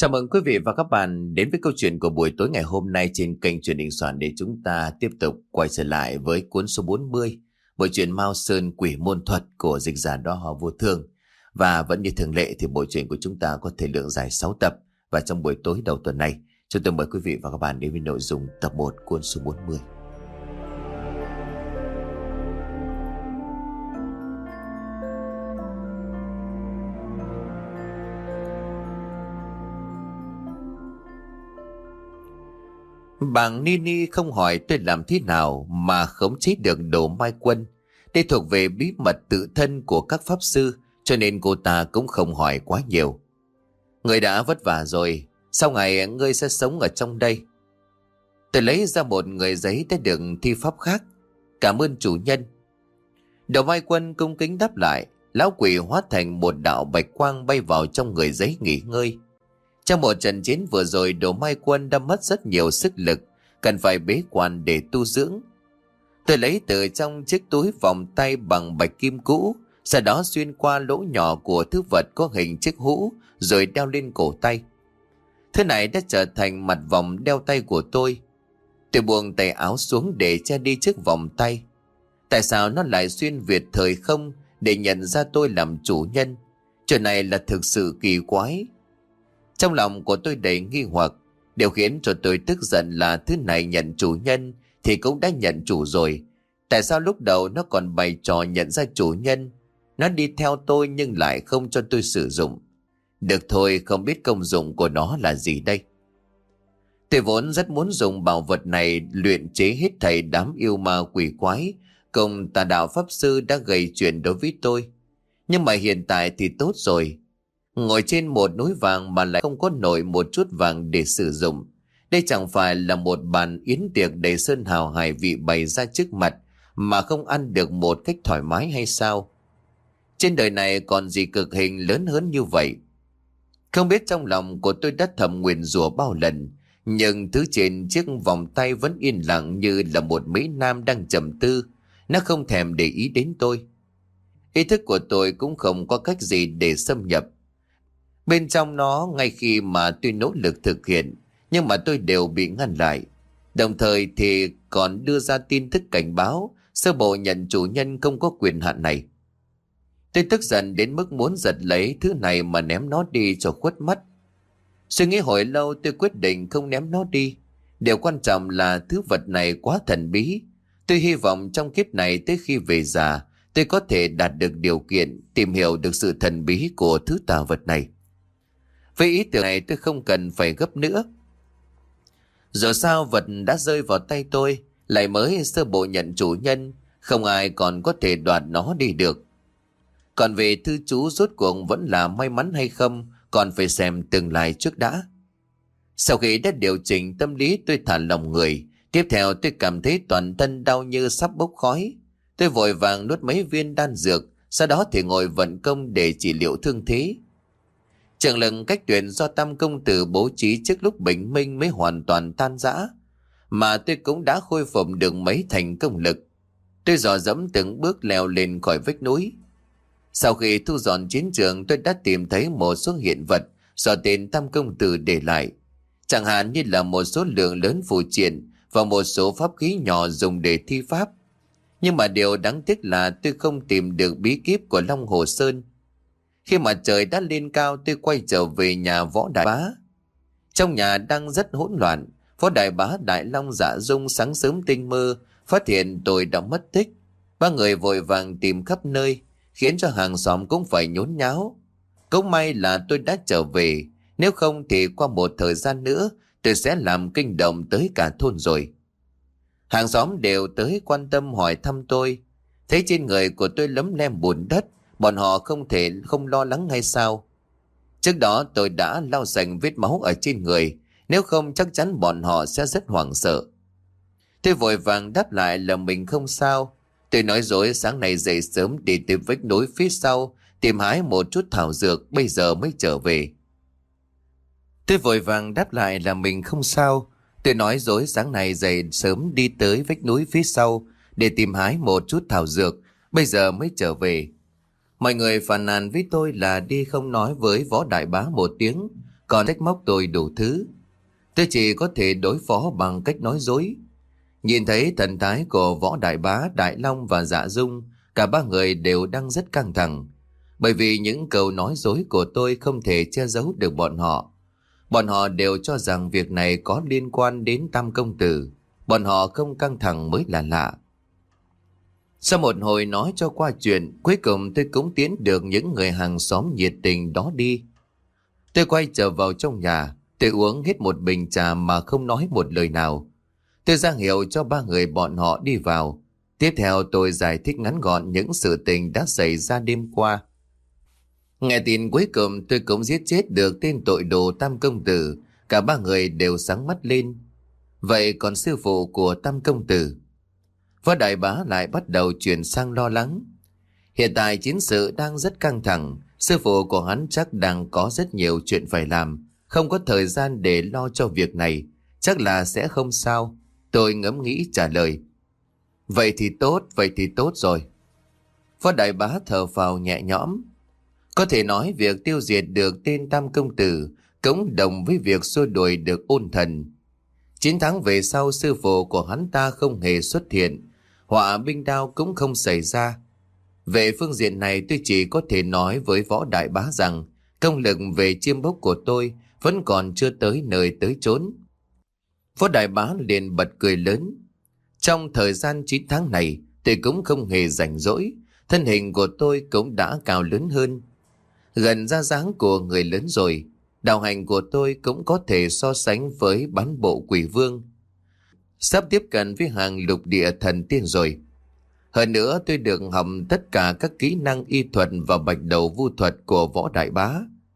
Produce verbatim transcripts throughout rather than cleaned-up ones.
Chào mừng quý vị và các bạn đến với câu chuyện của buổi tối ngày hôm nay trên kênh Truyền Đình Soạn để chúng ta tiếp tục quay trở lại với cuốn số bốn mươi, bộ truyện Mao Sơn Quỷ Môn Thuật của dịch giả Đo Họ Vô Thương. Và vẫn như thường lệ thì bộ truyện của chúng ta có thể lượng dài sáu tập, và trong buổi tối đầu tuần này, chúng tôi mời quý vị và các bạn đến với nội dung tập một cuốn số bốn mươi. Bàng Nini không hỏi tôi làm thế nào mà khống chế được Đồ Mai Quân. Đây thuộc về bí mật tự thân của các pháp sư, cho nên cô ta cũng không hỏi quá nhiều. Người đã vất vả rồi, sau ngày ngươi sẽ sống ở trong đây. Tôi lấy ra một người giấy đã được thi pháp khác. Cảm ơn chủ nhân. Đồ Mai Quân cung kính đáp lại. Lão quỷ hóa thành một đạo bạch quang bay vào trong người giấy nghỉ ngơi. Trong một trận chiến vừa rồi, Đồ Mai Quân đã mất rất nhiều sức lực, cần phải bế quan để tu dưỡng. Tôi lấy từ trong chiếc túi vòng tay bằng bạch kim cũ, sau đó xuyên qua lỗ nhỏ của thứ vật có hình chiếc hũ, rồi đeo lên cổ tay. Thứ này đã trở thành mặt vòng đeo tay của tôi. Tôi buông tay áo xuống để che đi chiếc vòng tay. Tại sao nó lại xuyên việt thời không để nhận ra tôi làm chủ nhân? Chuyện này là thực sự kỳ quái. Trong lòng của tôi đầy nghi hoặc. Điều khiến cho tôi tức giận là thứ này nhận chủ nhân thì cũng đã nhận chủ rồi. Tại sao lúc đầu nó còn bày trò nhận ra chủ nhân? Nó đi theo tôi nhưng lại không cho tôi sử dụng. Được thôi, không biết công dụng của nó là gì đây. Tôi vốn rất muốn dùng bảo vật này luyện chế hết thảy đám yêu ma quỷ quái cùng tà đạo pháp sư đã gây chuyện đối với tôi. Nhưng mà hiện tại thì tốt rồi. Ngồi trên một núi vàng mà lại không có nổi một chút vàng để sử dụng. Đây chẳng phải là một bàn yến tiệc đầy sơn hào hải vị bày ra trước mặt mà không ăn được một cách thoải mái hay sao? Trên đời này còn gì cực hình lớn hơn như vậy? Không biết trong lòng của tôi đã thầm nguyền rủa bao lần, nhưng thứ trên chiếc vòng tay vẫn yên lặng như là một mỹ nam đang trầm tư. Nó không thèm để ý đến tôi. Ý thức của tôi cũng không có cách gì để xâm nhập. Bên trong nó, ngay khi mà tôi nỗ lực thực hiện, nhưng mà tôi đều bị ngăn lại. Đồng thời thì còn đưa ra tin tức cảnh báo sơ bộ nhận chủ nhân không có quyền hạn này. Tôi tức giận đến mức muốn giật lấy thứ này mà ném nó đi cho khuất mắt. Suy nghĩ hồi lâu tôi quyết định không ném nó đi. Điều quan trọng là thứ vật này quá thần bí. Tôi hy vọng trong kiếp này tới khi về già, tôi có thể đạt được điều kiện tìm hiểu được sự thần bí của thứ tà vật này. Với ý tưởng này tôi không cần phải gấp nữa. Dù sao vật đã rơi vào tay tôi, lại mới sơ bộ nhận chủ nhân, không ai còn có thể đoạt nó đi được. Còn về thư chú rốt cuộc vẫn là may mắn hay không, còn phải xem tương lai trước đã. Sau khi đã điều chỉnh tâm lý, tôi thả lòng người. Tiếp theo tôi cảm thấy toàn thân đau như sắp bốc khói. Tôi vội vàng nuốt mấy viên đan dược, sau đó thì ngồi vận công để trị liệu thương thế. Trường lực cách tuyển do Tam Công Tử bố trí trước lúc bình minh mới hoàn toàn tan rã, mà tôi cũng đã khôi phục được mấy thành công lực. Tôi dò dẫm từng bước leo lên khỏi vách núi. Sau khi thu dọn chiến trường, tôi đã tìm thấy một số hiện vật do tên Tam Công Tử để lại, chẳng hạn như là một số lượng lớn phù triện và một số pháp khí nhỏ dùng để thi pháp. Nhưng mà điều đáng tiếc là tôi không tìm được bí kíp của Long Hồ Sơn. Khi mà trời đã lên cao, tôi quay trở về nhà Võ Đại Bá. Trong nhà đang rất hỗn loạn. Võ Đại Bá, Đại Long, Dạ Dung sáng sớm tinh mơ phát hiện tôi đã mất tích. Ba người vội vàng tìm khắp nơi, khiến cho hàng xóm cũng phải nhốn nháo. Cũng may là tôi đã trở về, nếu không thì qua một thời gian nữa tôi sẽ làm kinh động tới cả thôn rồi. Hàng xóm đều tới quan tâm hỏi thăm tôi. Thấy trên người của tôi lấm lem bùn đất, bọn họ không thể không lo lắng hay sao? Trước đó tôi đã lau sạch vết máu ở trên người, nếu không chắc chắn bọn họ sẽ rất hoảng sợ. Tôi vội vàng đáp lại là mình không sao. Tôi nói dối sáng nay dậy sớm đi tìm vách núi phía sau, tìm hái một chút thảo dược, bây giờ mới trở về. Tôi vội vàng đáp lại là mình không sao. Tôi nói dối sáng nay dậy sớm đi tới vách núi phía sau để tìm hái một chút thảo dược, bây giờ mới trở về. Mọi người phàn nàn với tôi là đi không nói với Võ Đại Bá một tiếng, còn trách móc tôi đủ thứ. Tôi chỉ có thể đối phó bằng cách nói dối. Nhìn thấy thần thái của Võ Đại Bá, Đại Long và Dạ Dung, cả ba người đều đang rất căng thẳng. Bởi vì những câu nói dối của tôi không thể che giấu được bọn họ. Bọn họ đều cho rằng việc này có liên quan đến Tam Công Tử. Bọn họ không căng thẳng mới là lạ. Sau một hồi nói cho qua chuyện, cuối cùng tôi cũng tiến được những người hàng xóm nhiệt tình đó đi. Tôi quay trở vào trong nhà, tôi uống hết một bình trà mà không nói một lời nào. Tôi ra hiệu cho ba người bọn họ đi vào. Tiếp theo tôi giải thích ngắn gọn những sự tình đã xảy ra đêm qua. Nghe tin cuối cùng tôi cũng giết chết được tên tội đồ Tam Công Tử. Cả ba người đều sáng mắt lên. Vậy còn sư phụ của Tam Công Tử? Võ Đại Bá lại bắt đầu chuyển sang lo lắng. Hiện tại chiến sự đang rất căng thẳng. Sư phụ của hắn chắc đang có rất nhiều chuyện phải làm, không có thời gian để lo cho việc này. Chắc là sẽ không sao. Tôi ngẫm nghĩ trả lời. Vậy thì tốt, vậy thì tốt rồi. Võ Đại Bá thở phào nhẹ nhõm. Có thể nói việc tiêu diệt được tên Tam Công Tử cũng đồng với việc xua đuổi được Ôn Thần. Chín tháng về sau, sư phụ của hắn ta không hề xuất hiện, họa binh đao cũng không xảy ra. Về phương diện này tôi chỉ có thể nói với Võ Đại Bá rằng công lực về chiêm bốc của tôi vẫn còn chưa tới nơi tới chốn. Võ Đại Bá liền bật cười lớn. Trong thời gian chín tháng này tôi cũng không hề rảnh rỗi. Thân hình của tôi cũng đã cao lớn hơn, gần ra dáng của người lớn rồi. Đạo hành của tôi cũng có thể so sánh với bán bộ quỷ vương, sắp tiếp cận với hàng lục địa thần tiên rồi. Hơn nữa tôi được học tất cả các kỹ năng y thuật và bạch đầu vu thuật của Võ Đại Bá.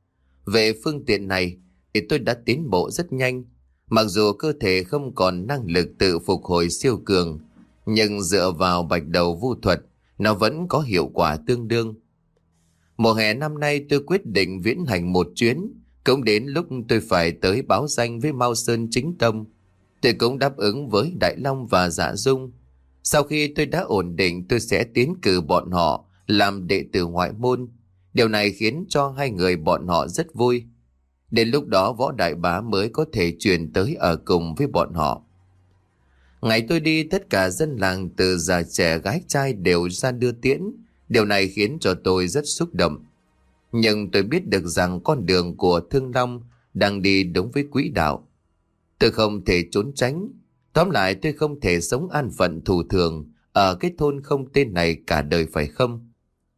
Về phương tiện này thì tôi đã tiến bộ rất nhanh. Mặc dù cơ thể không còn năng lực tự phục hồi siêu cường, nhưng dựa vào bạch đầu vu thuật, nó vẫn có hiệu quả tương đương. Mùa hè năm nay tôi quyết định viễn hành một chuyến, cũng đến lúc tôi phải tới báo danh với Mao Sơn Chính Tông. Tôi cũng đáp ứng với Đại Long và Dạ Dung. Sau khi tôi đã ổn định, tôi sẽ tiến cử bọn họ làm đệ tử ngoại môn. Điều này khiến cho hai người bọn họ rất vui. Đến lúc đó Võ Đại Bá mới có thể chuyển tới ở cùng với bọn họ. Ngày tôi đi, tất cả dân làng từ già trẻ gái trai đều ra đưa tiễn. Điều này khiến cho tôi rất xúc động. Nhưng tôi biết được rằng con đường của Thương Long đang đi đúng với quỹ đạo. Tôi không thể trốn tránh. Tóm lại tôi không thể sống an phận thủ thường ở cái thôn không tên này cả đời, phải không?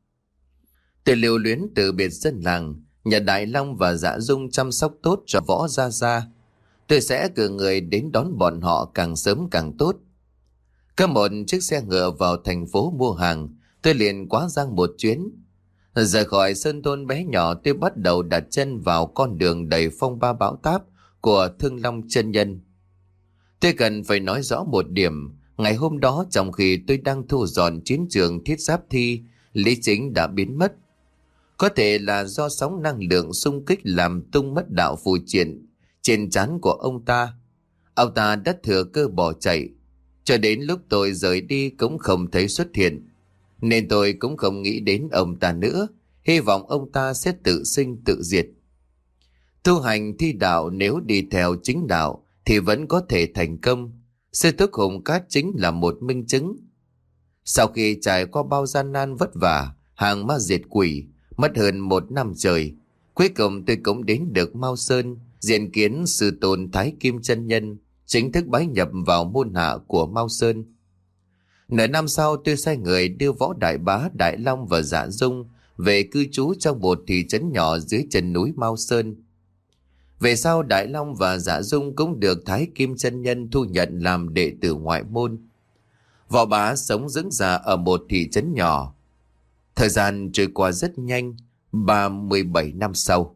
Tôi lưu luyến từ biệt dân làng, nhờ Đại Long và Dạ Dung chăm sóc tốt cho Võ Gia Gia. Tôi sẽ cử người đến đón bọn họ càng sớm càng tốt. Có một chiếc xe ngựa vào thành phố mua hàng, tôi liền quá giang một chuyến. Rời khỏi sơn thôn bé nhỏ, tôi bắt đầu đặt chân vào con đường đầy phong ba bão táp của Thương Long chân nhân. Tôi cần phải nói rõ một điểm. Ngày hôm đó, trong khi tôi đang thu dọn chiến trường Thiết Giáp Thi, Lý Chính đã biến mất. Có thể là do sóng năng lượng xung kích làm tung mất đạo phù triện trên trán của ông ta. Ông ta đã thừa cơ bỏ chạy. Cho đến lúc tôi rời đi cũng không thấy xuất hiện, nên tôi cũng không nghĩ đến ông ta nữa. Hy vọng ông ta sẽ tự sinh tự diệt. Tu hành thi đạo, nếu đi theo chính đạo thì vẫn có thể thành công. Sư Thúc Hùng Cát chính là một minh chứng. Sau khi trải qua bao gian nan vất vả, hàng ma diệt quỷ, mất hơn một năm trời, cuối cùng tôi cũng đến được Mao Sơn, diện kiến sư tôn Thái Kim chân nhân, chính thức bái nhập vào môn hạ của Mao Sơn. Nửa năm sau, tôi sai người đưa Võ Đại Bá, Đại Long và Dạ Dung về cư trú trong một thị trấn nhỏ dưới chân núi Mao Sơn. Về sau, Đại Long và Dạ Dung cũng được Thái Kim chân nhân thu nhận làm đệ tử ngoại môn. Võ Bá sống vững dạ ở một thị trấn nhỏ. Thời gian trôi qua rất nhanh. ba mươi bảy năm sau,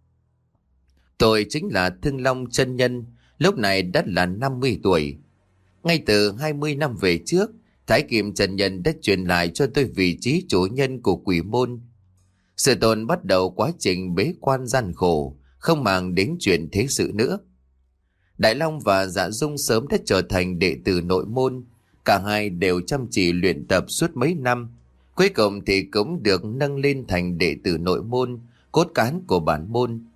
tôi chính là Thương Long chân nhân, lúc này đã là năm mươi tuổi. Ngay từ hai mươi năm về trước, Thái Kim chân nhân đã truyền lại cho tôi vị trí chủ nhân của quỷ môn. Sư tôn bắt đầu quá trình bế quan gian khổ, không màng đến chuyện thế sự nữa. Đại Long và Dạ Dung sớm đã trở thành đệ tử nội môn. Cả hai đều chăm chỉ luyện tập suốt mấy năm. Cuối cùng thì cũng được nâng lên thành đệ tử nội môn, cốt cán của bản môn.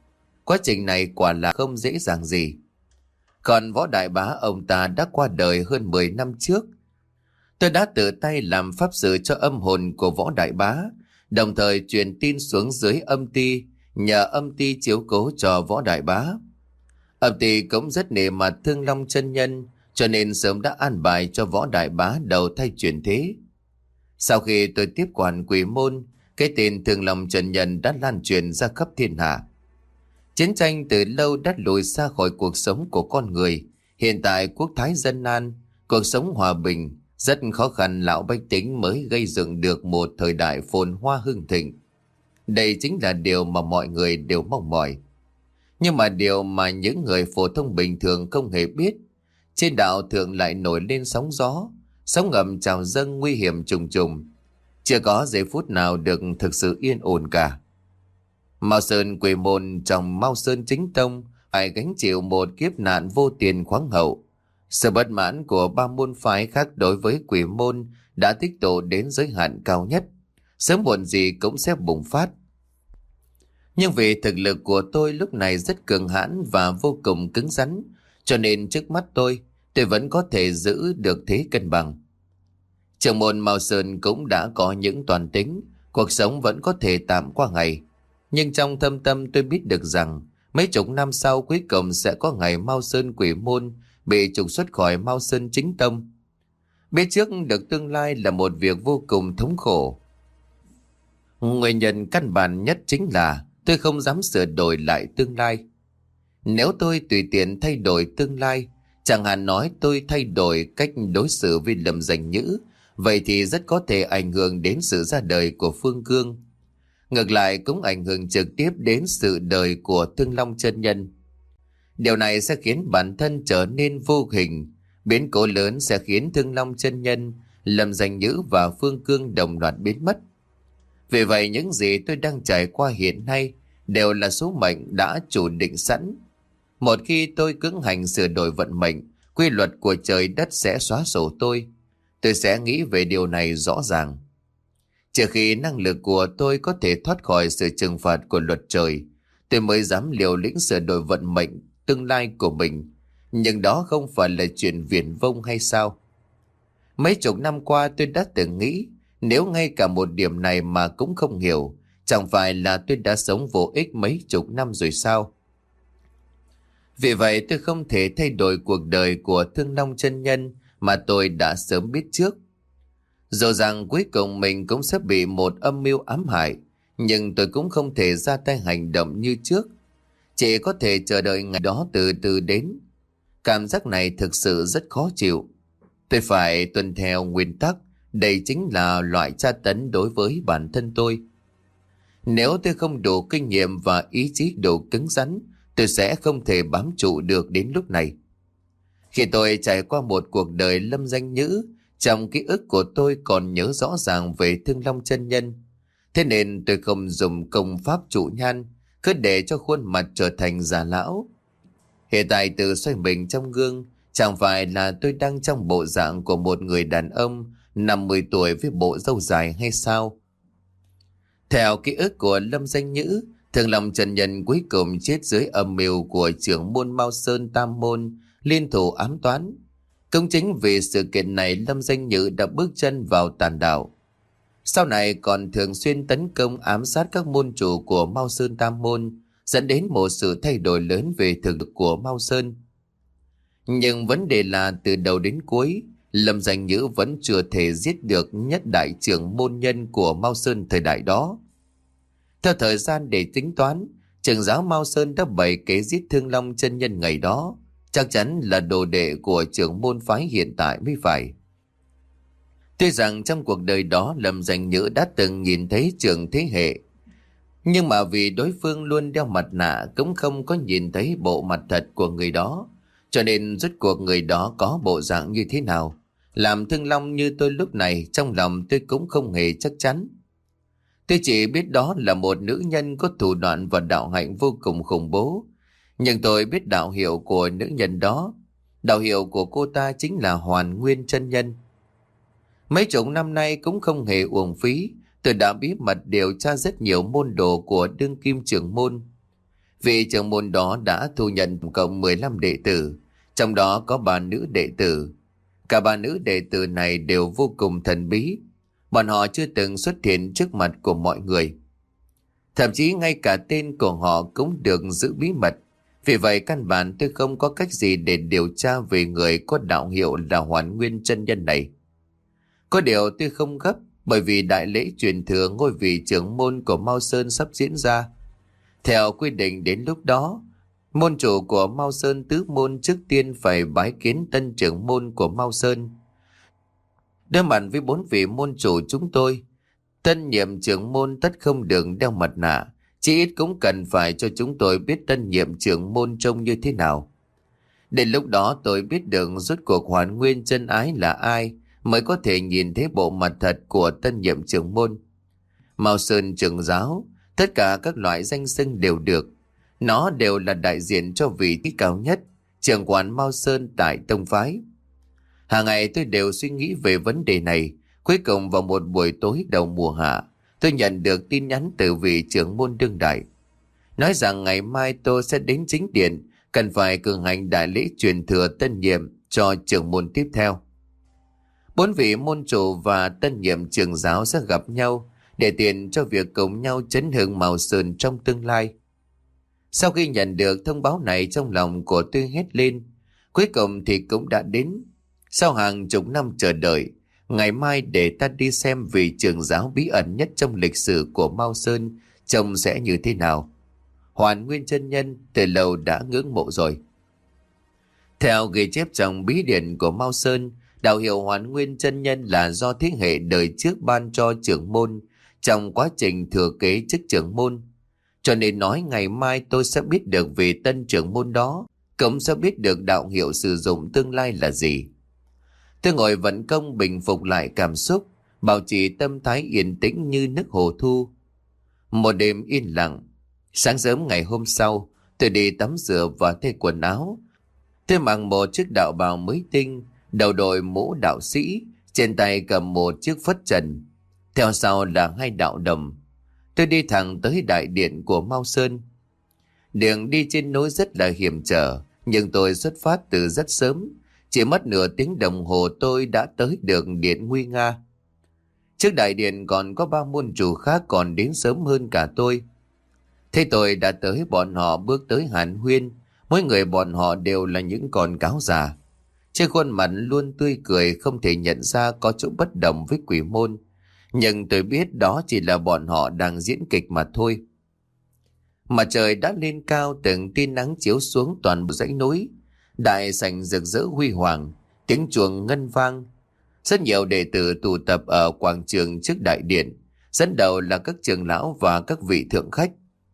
Quá trình này quả là không dễ dàng gì. Còn Võ Đại Bá, ông ta đã qua đời hơn mười năm trước. Tôi đã tự tay làm pháp sự cho âm hồn của Võ Đại Bá, đồng thời truyền tin xuống dưới âm ty, nhờ âm ty chiếu cố cho Võ Đại Bá. Âm ty cũng rất nể mặt Thương Long chân nhân, cho nên sớm đã an bài cho Võ Đại Bá đầu thai chuyển thế. Sau khi tôi tiếp quản Quỷ Môn, cái tên Thương Long chân nhân đã lan truyền ra khắp thiên hạ. Chiến tranh từ lâu đã lùi xa khỏi cuộc sống của con người. Hiện tại quốc thái dân an, cuộc sống hòa bình, rất khó khăn lão bách tính mới gây dựng được một thời đại phồn hoa hưng thịnh. Đây chính là điều mà mọi người đều mong mỏi. Nhưng mà điều mà những người phổ thông bình thường không hề biết, trên đạo thượng lại nổi lên sóng gió, sóng ngầm trào dâng nguy hiểm trùng trùng. Chưa có giây phút nào được thực sự yên ổn cả. Mao Sơn Quỷ Môn trong Mao Sơn chính tông phải gánh chịu một kiếp nạn vô tiền khoáng hậu. Sự bất mãn của ba môn phái khác đối với Quỷ Môn đã tích tụ đến giới hạn cao nhất, sớm muộn gì cũng sẽ bùng phát. Nhưng vì thực lực của tôi lúc này rất cường hãn và vô cùng cứng rắn, cho nên trước mắt tôi, tôi vẫn có thể giữ được thế cân bằng. Trưởng môn Mao Sơn cũng đã có những toàn tính, cuộc sống vẫn có thể tạm qua ngày. Nhưng trong thâm tâm tôi biết được rằng mấy chục năm sau cuối cùng sẽ có ngày Mao Sơn Quỷ Môn bị trục xuất khỏi Mao Sơn chính tông. Biết trước được tương lai là một việc vô cùng thống khổ. Nguyên nhân căn bản nhất chính là tôi không dám sửa đổi lại tương lai. Nếu tôi tùy tiện thay đổi tương lai, chẳng hạn nói tôi thay đổi cách đối xử với Lâm Danh Nhữ, vậy thì rất có thể ảnh hưởng đến sự ra đời của Phương Cương. Ngược lại cũng ảnh hưởng trực tiếp đến sự đời của Thương Long chân nhân. Điều này sẽ khiến bản thân trở nên vô hình. Biến cố lớn sẽ khiến Thương Long chân nhân, Lâm Danh Nhữ và Phương Cương đồng loạt biến mất. Vì vậy những gì tôi đang trải qua hiện nay đều là số mệnh đã chủ định sẵn. Một khi tôi cưỡng hành sửa đổi vận mệnh, quy luật của trời đất sẽ xóa sổ tôi. Tôi sẽ nghĩ về điều này rõ ràng. Trừ khi năng lực của tôi có thể thoát khỏi sự trừng phạt của luật trời, tôi mới dám liều lĩnh sửa đổi vận mệnh tương lai của mình. Nhưng đó không phải là chuyện viển vông hay sao? Mấy chục năm qua tôi đã từng nghĩ, nếu ngay cả một điểm này mà cũng không hiểu, chẳng phải là tôi đã sống vô ích mấy chục năm rồi sao? Vì vậy tôi không thể thay đổi cuộc đời của Thương Long chân nhân mà tôi đã sớm biết trước. Dù rằng cuối cùng mình cũng sẽ bị một âm mưu ám hại, nhưng tôi cũng không thể ra tay hành động như trước. Chỉ có thể chờ đợi ngày đó từ từ đến. Cảm giác này thực sự rất khó chịu. Tôi phải tuân theo nguyên tắc, đây chính là loại tra tấn đối với bản thân tôi. Nếu tôi không đủ kinh nghiệm và ý chí đủ cứng rắn, tôi sẽ không thể bám trụ được đến lúc này. Khi tôi trải qua một cuộc đời Lâm Danh Nhữ, trong ký ức của tôi còn nhớ rõ ràng về Thương Long chân nhân. Thế nên tôi không dùng công pháp trụ nhan, cứ để cho khuôn mặt trở thành già lão. Hiện tại tự xoay mình trong gương, chẳng phải là tôi đang trong bộ dạng của một người đàn ông năm mươi tuổi với bộ râu dài hay sao? Theo ký ức của Lâm Danh Nhữ, Thương Long chân nhân cuối cùng chết dưới âm mưu của trưởng môn Mao Sơn Tam Môn liên thủ ám toán. Cũng chính vì sự kiện này Lâm Danh Nhữ đã bước chân vào tàn đạo. Sau này còn thường xuyên tấn công ám sát các môn chủ của Mao Sơn Tam Môn, dẫn đến một sự thay đổi lớn về thực lực của Mao Sơn. Nhưng vấn đề là từ đầu đến cuối, Lâm Danh Nhữ vẫn chưa thể giết được nhất đại trưởng môn nhân của Mao Sơn thời đại đó. Theo thời gian để tính toán, trưởng giáo Mao Sơn đã bày kế giết Thương Long chân nhân ngày đó, chắc chắn là đồ đệ của trưởng môn phái hiện tại mới phải. Tuy rằng trong cuộc đời đó Lâm Danh Nhữ đã từng nhìn thấy trưởng thế hệ, nhưng mà vì đối phương luôn đeo mặt nạ cũng không có nhìn thấy bộ mặt thật của người đó, cho nên rốt cuộc người đó có bộ dạng như thế nào. Làm Thương Long như tôi lúc này, trong lòng tôi cũng không hề chắc chắn. Tôi chỉ biết đó là một nữ nhân có thủ đoạn và đạo hạnh vô cùng khủng bố. Nhưng tôi biết đạo hiệu của nữ nhân đó. Đạo hiệu của cô ta chính là Hoàn Nguyên chân nhân. Mấy chục năm nay cũng không hề uổng phí, tôi đã bí mật điều tra rất nhiều môn đồ của đương kim trưởng môn. Vị trưởng môn đó đã thu nhận tổng cộng mười lăm đệ tử, trong đó có ba nữ đệ tử. Cả ba nữ đệ tử này đều vô cùng thần bí. Bọn họ chưa từng xuất hiện trước mặt của mọi người. Thậm chí ngay cả tên của họ cũng được giữ bí mật. Vì vậy căn bản tôi không có cách gì để điều tra về người có đạo hiệu là Hoàn Nguyên chân nhân này. Có điều tôi không gấp, bởi vì đại lễ truyền thừa ngôi vị trưởng môn của Mao Sơn sắp diễn ra. Theo quy định đến lúc đó, môn chủ của Mao Sơn tứ môn trước tiên phải bái kiến tân trưởng môn của Mao Sơn. Đối mặt với bốn vị môn chủ chúng tôi, tân nhiệm trưởng môn tất không được đeo mặt nạ, chỉ ít cũng cần phải cho chúng tôi biết tân nhiệm trưởng môn trông như thế nào. Đến lúc đó tôi biết được rốt cuộc Hoàn Nguyên chân ái là ai, mới có thể nhìn thấy bộ mặt thật của tân nhiệm trưởng môn. Mao Sơn trưởng giáo, tất cả các loại danh xưng đều được. Nó đều là đại diện cho vị trí cao nhất, trưởng quản Mao Sơn tại tông phái. Hàng ngày tôi đều suy nghĩ về vấn đề này. Cuối cùng vào một buổi tối đầu mùa hạ, tôi nhận được tin nhắn từ vị trưởng môn đương đại, nói rằng ngày mai tôi sẽ đến chính điện, cần phải cử hành đại lễ truyền thừa tân nhiệm cho trưởng môn tiếp theo. Bốn vị môn chủ và tân nhiệm trưởng giáo sẽ gặp nhau để tiện cho việc cùng nhau chấn hưng Mao Sơn trong tương lai. Sau khi nhận được thông báo này, trong lòng của tôi hét lên. Cuối cùng thì cũng đã đến. Sau hàng chục năm chờ đợi, ngày mai để ta đi xem vị trưởng giáo bí ẩn nhất trong lịch sử của Mao Sơn trông sẽ như thế nào. Hoàn Nguyên chân nhân từ lâu đã ngưỡng mộ rồi. Theo ghi chép trong bí điển của Mao Sơn, đạo hiệu Hoàn Nguyên chân nhân là do thế hệ đời trước ban cho trưởng môn trong quá trình thừa kế chức trưởng môn. Cho nên nói ngày mai tôi sẽ biết được về tân trưởng môn đó, cũng sẽ biết được đạo hiệu sử dụng tương lai là gì. Tôi ngồi vận công bình phục lại cảm xúc, bảo trì tâm thái yên tĩnh như nước hồ thu. Một đêm yên lặng. Sáng sớm ngày hôm sau, tôi đi tắm rửa và thay quần áo. Tôi mặc một chiếc đạo bào mới tinh, đầu đội mũ đạo sĩ, trên tay cầm một chiếc phất trần. Theo sau là hai đạo đồng. Tôi đi thẳng tới đại điện của Mao Sơn. Đường đi trên núi rất là hiểm trở, nhưng tôi xuất phát từ rất sớm. Chỉ mất nửa tiếng đồng hồ tôi đã tới được điện nguy nga. Trước đại điện còn có ba môn chủ khác còn đến sớm hơn cả tôi. Thế tôi đã tới, bọn họ bước tới hàn huyên. Mỗi người bọn họ đều là những con cáo già. Trên khuôn mặt luôn tươi cười, không thể nhận ra có chỗ bất đồng với quỷ môn. Nhưng tôi biết đó chỉ là bọn họ đang diễn kịch mà thôi. Mặt trời đã lên cao, từng tia nắng chiếu xuống toàn bộ dãy núi. Đại sảnh rực rỡ huy hoàng, tiếng chuông ngân vang. Rất nhiều đệ tử tụ tập ở quảng trường trước đại điện, dẫn đầu là các trưởng lão và các vị thượng khách.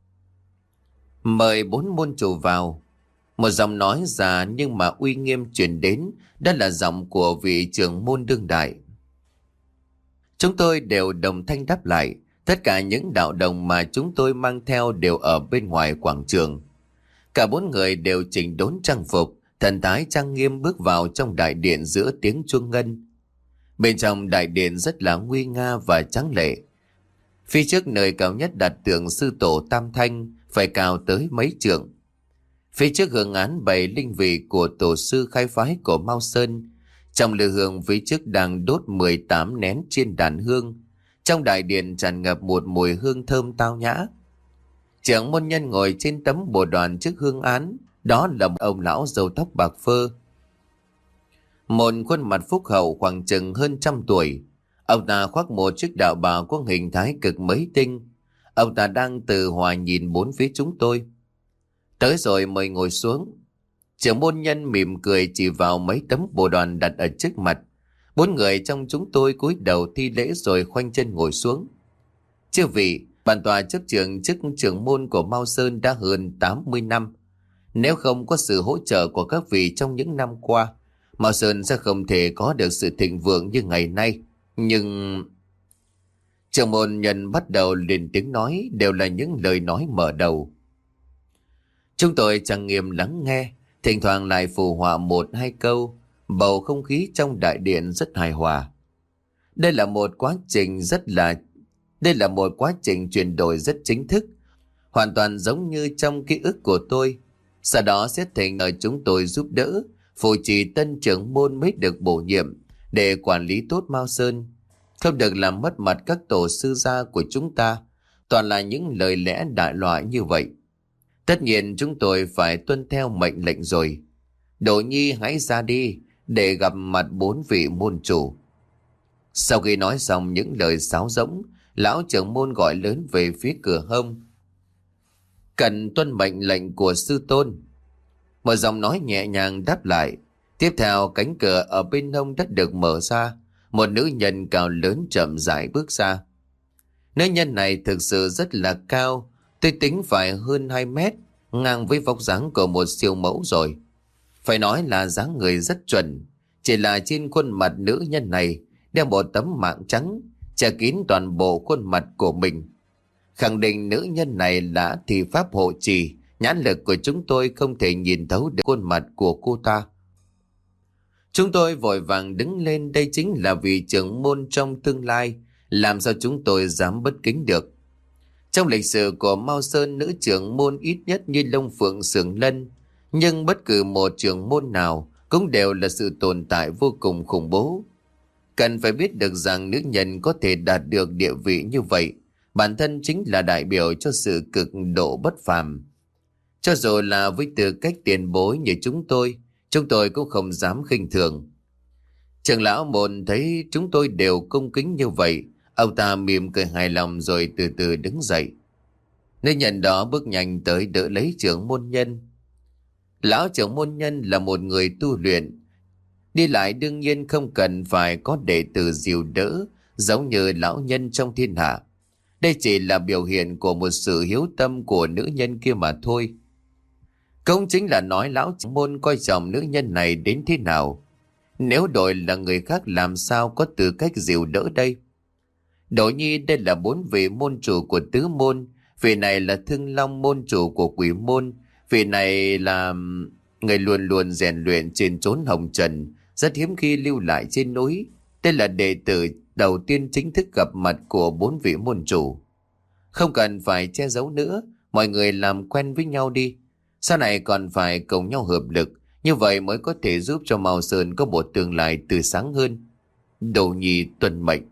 Mời bốn môn chủ vào. Một giọng nói già nhưng mà uy nghiêm truyền đến, đó là giọng của vị trưởng môn đương đại. Chúng tôi đều đồng thanh đáp lại. Tất cả những đạo đồng mà chúng tôi mang theo đều ở bên ngoài quảng trường. Cả bốn người đều chỉnh đốn trang phục, thần thái trang nghiêm bước vào trong đại điện giữa tiếng chuông ngân. Bên trong đại điện rất là nguy nga và tráng lệ. Phía trước nơi cao nhất đặt tượng sư tổ Tam Thanh, phải cao tới mấy trượng. Phía trước hương án bày linh vị của tổ sư khai phái của Mao Sơn. Trong lư hương phía trước đang đốt mười tám nén trên đàn hương. Trong đại điện tràn ngập một mùi hương thơm tao nhã. Trưởng môn nhân ngồi trên tấm bồ đoàn trước hương án, đó là một ông lão râu tóc bạc phơ. Một khuôn mặt phúc hậu khoảng chừng hơn trăm tuổi. Ông ta khoác một chiếc đạo bào có hình thái cực mấy tinh. Ông ta đang từ hòa nhìn bốn phía chúng tôi. Tới rồi mời ngồi xuống. Trưởng môn nhân mỉm cười chỉ vào mấy tấm bồ đoàn đặt ở trước mặt. Bốn người trong chúng tôi cúi đầu thi lễ rồi khoanh chân ngồi xuống. Chư vị, bản tòa chấp trưởng chức trưởng môn của Mao Sơn đã hơn tám mươi năm. Nếu không có sự hỗ trợ của các vị trong những năm qua, Mao Sơn sẽ không thể có được sự thịnh vượng như ngày nay. Nhưng... Trưởng môn nhân bắt đầu lên tiếng nói, đều là những lời nói mở đầu. Chúng tôi trang nghiêm lắng nghe, thỉnh thoảng lại phù họa một hai câu. Bầu không khí trong đại điện rất hài hòa. Đây là một quá trình rất là Đây là một quá trình chuyển đổi rất chính thức. hoàn toàn giống như trong ký ức của tôi. Sau đó xét thỉnh ở chúng tôi giúp đỡ, phụ trì tân trưởng môn mới được bổ nhiệm để quản lý tốt Mao Sơn, không được làm mất mặt các tổ sư gia của chúng ta. Toàn là những lời lẽ đại loại như vậy. Tất nhiên chúng tôi phải tuân theo mệnh lệnh rồi. Đỗ Nhi hãy ra đi để gặp mặt bốn vị môn chủ. Sau khi nói xong những lời sáo rỗng, lão trưởng môn gọi lớn về phía cửa hông: cần tuân mệnh lệnh của sư tôn. Một giọng nói nhẹ nhàng đáp lại. Tiếp theo cánh cửa ở bên hông đã được mở ra. Một nữ nhân cao lớn chậm rãi bước ra. Nữ nhân này thực sự rất là cao. Tôi tính phải hơn hai mét, ngang với vóc dáng của một siêu mẫu rồi. Phải nói là dáng người rất chuẩn. Chỉ là trên khuôn mặt nữ nhân này đeo một tấm mạng trắng che kín toàn bộ khuôn mặt của mình. Khẳng định nữ nhân này là thị pháp hộ trì. Nhãn lực của chúng tôi không thể nhìn thấu được khuôn mặt của cô ta. Chúng tôi vội vàng đứng lên, đây chính là vị trưởng môn trong tương lai, làm sao chúng tôi dám bất kính được. Trong lịch sử của Mao Sơn, nữ trưởng môn ít nhất như Long Phượng Sưởng Lân, nhưng bất cứ một trưởng môn nào cũng đều là sự tồn tại vô cùng khủng bố. Cần phải biết được rằng nữ nhân có thể đạt được địa vị như vậy, bản thân chính là đại biểu cho sự cực độ bất phàm. Cho dù là với tư cách tiền bối như chúng tôi, chúng tôi cũng không dám khinh thường. Trưởng lão môn thấy chúng tôi đều cung kính như vậy, ông ta mỉm cười hài lòng rồi từ từ đứng dậy. Nữ nhân đó bước nhanh tới đỡ lấy trưởng môn nhân. Lão trưởng môn nhân là một người tu luyện, đi lại đương nhiên không cần phải có đệ tử dìu đỡ giống như lão nhân trong thiên hạ. Đây chỉ là biểu hiện của một sự hiếu tâm của nữ nhân kia mà thôi. Cũng chính là nói lão trưởng môn coi trọng nữ nhân này đến thế nào. Nếu đổi là người khác làm sao có tư cách dìu đỡ đây. Đỗ Nhi, đây là bốn vị môn chủ của tứ môn. Vị này là Thương Long môn chủ của Quỷ môn. Vị này là người luôn luôn rèn luyện trên chốn hồng trần, rất hiếm khi lưu lại trên núi. Đây là đệ tử đầu tiên chính thức gặp mặt của bốn vị môn chủ. Không cần phải che giấu nữa, mọi người làm quen với nhau đi. Sau này còn phải cùng nhau hợp lực, như vậy mới có thể giúp cho Mao Sơn có một tương lai tươi sáng hơn. Đỗ Nhi tuân mệnh.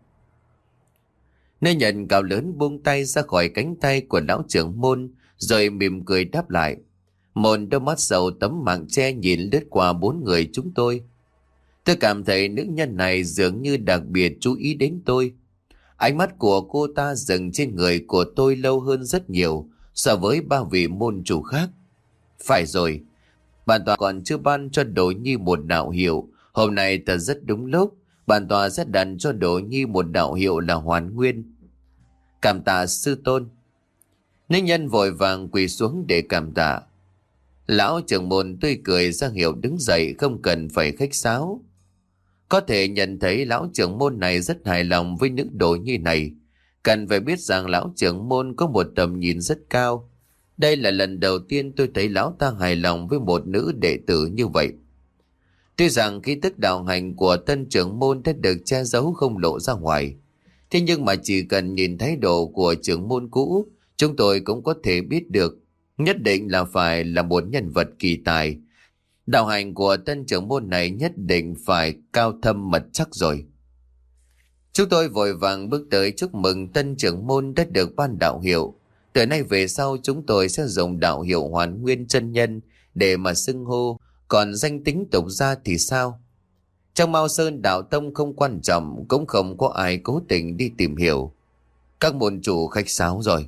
Nữ nhân cao lớn buông tay ra khỏi cánh tay của lão trưởng môn, rồi mỉm cười đáp lại. Một đôi mắt sầu tấm màn che nhìn lướt qua bốn người chúng tôi. Tôi cảm thấy nữ nhân này dường như đặc biệt chú ý đến tôi. Ánh mắt của cô ta dừng trên người của tôi lâu hơn rất nhiều so với ba vị môn chủ khác. Phải rồi, bản tòa còn chưa ban cho Đỗ Nhi một đạo hiệu. Hôm nay thật rất đúng lúc, bản tòa sẽ đặt cho Đỗ Nhi một đạo hiệu là Hoàn Nguyên. Cảm tạ sư tôn. Nữ nhân vội vàng quỳ xuống để cảm tạ. Lão trưởng môn tươi cười ra hiệu đứng dậy, không cần phải khách sáo. Có thể nhận thấy lão trưởng môn này rất hài lòng với nữ Đỗ Nhi này. Cần phải biết rằng lão trưởng môn có một tầm nhìn rất cao. Đây là lần đầu tiên tôi thấy lão ta hài lòng với một nữ đệ tử như vậy. Tuy rằng khí tức đạo hành của tân trưởng môn đã được che giấu không lộ ra ngoài, thế nhưng mà chỉ cần nhìn thái độ của trưởng môn cũ, chúng tôi cũng có thể biết được nhất định là phải là một nhân vật kỳ tài. Đạo hành của tân trưởng môn này nhất định phải cao thâm mật chắc rồi. Chúng tôi vội vàng bước tới chúc mừng tân trưởng môn đã được ban đạo hiệu. Từ nay về sau chúng tôi sẽ dùng đạo hiệu Hoàn Nguyên chân nhân để mà xưng hô, còn danh tính tục gia thì sao? Trong Mao Sơn đạo tông không quan trọng, cũng không có ai cố tình đi tìm hiểu. Các môn chủ khách sáo rồi.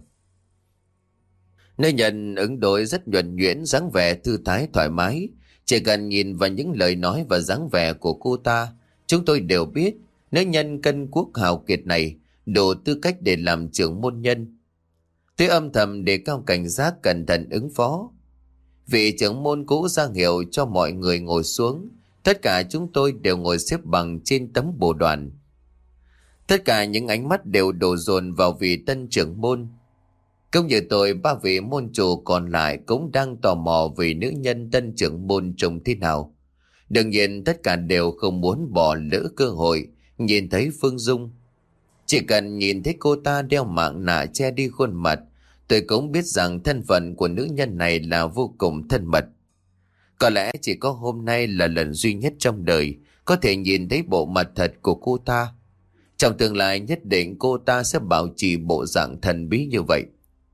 Nữ nhân ứng đối rất nhuần nhuyễn, dáng vẻ thư thái thoải mái. Chỉ cần nhìn vào những lời nói và dáng vẻ của cô ta, chúng tôi đều biết nữ nhân cân quốc hào kiệt này đủ tư cách để làm trưởng môn nhân. Tôi âm thầm để cao cảnh giác, cẩn thận ứng phó. Vị trưởng môn cũ ra hiệu cho mọi người ngồi xuống. Tất cả chúng tôi đều ngồi xếp bằng trên tấm bồ đoàn. Tất cả những ánh mắt đều đổ dồn vào vị tân trưởng môn. Cũng như tôi, ba vị môn chủ còn lại cũng đang tò mò về nữ nhân tân trưởng môn trông thế nào. Đương nhiên tất cả đều không muốn bỏ lỡ cơ hội nhìn thấy Phương Dung. Chỉ cần nhìn thấy cô ta đeo mạng nạ che đi khuôn mặt, Tôi cũng biết rằng thân phận của nữ nhân này là vô cùng thân mật. Có lẽ chỉ có hôm nay là lần duy nhất trong đời có thể nhìn thấy bộ mặt thật của cô ta. Trong tương lai nhất định cô ta sẽ bảo trì bộ dạng thần bí như vậy.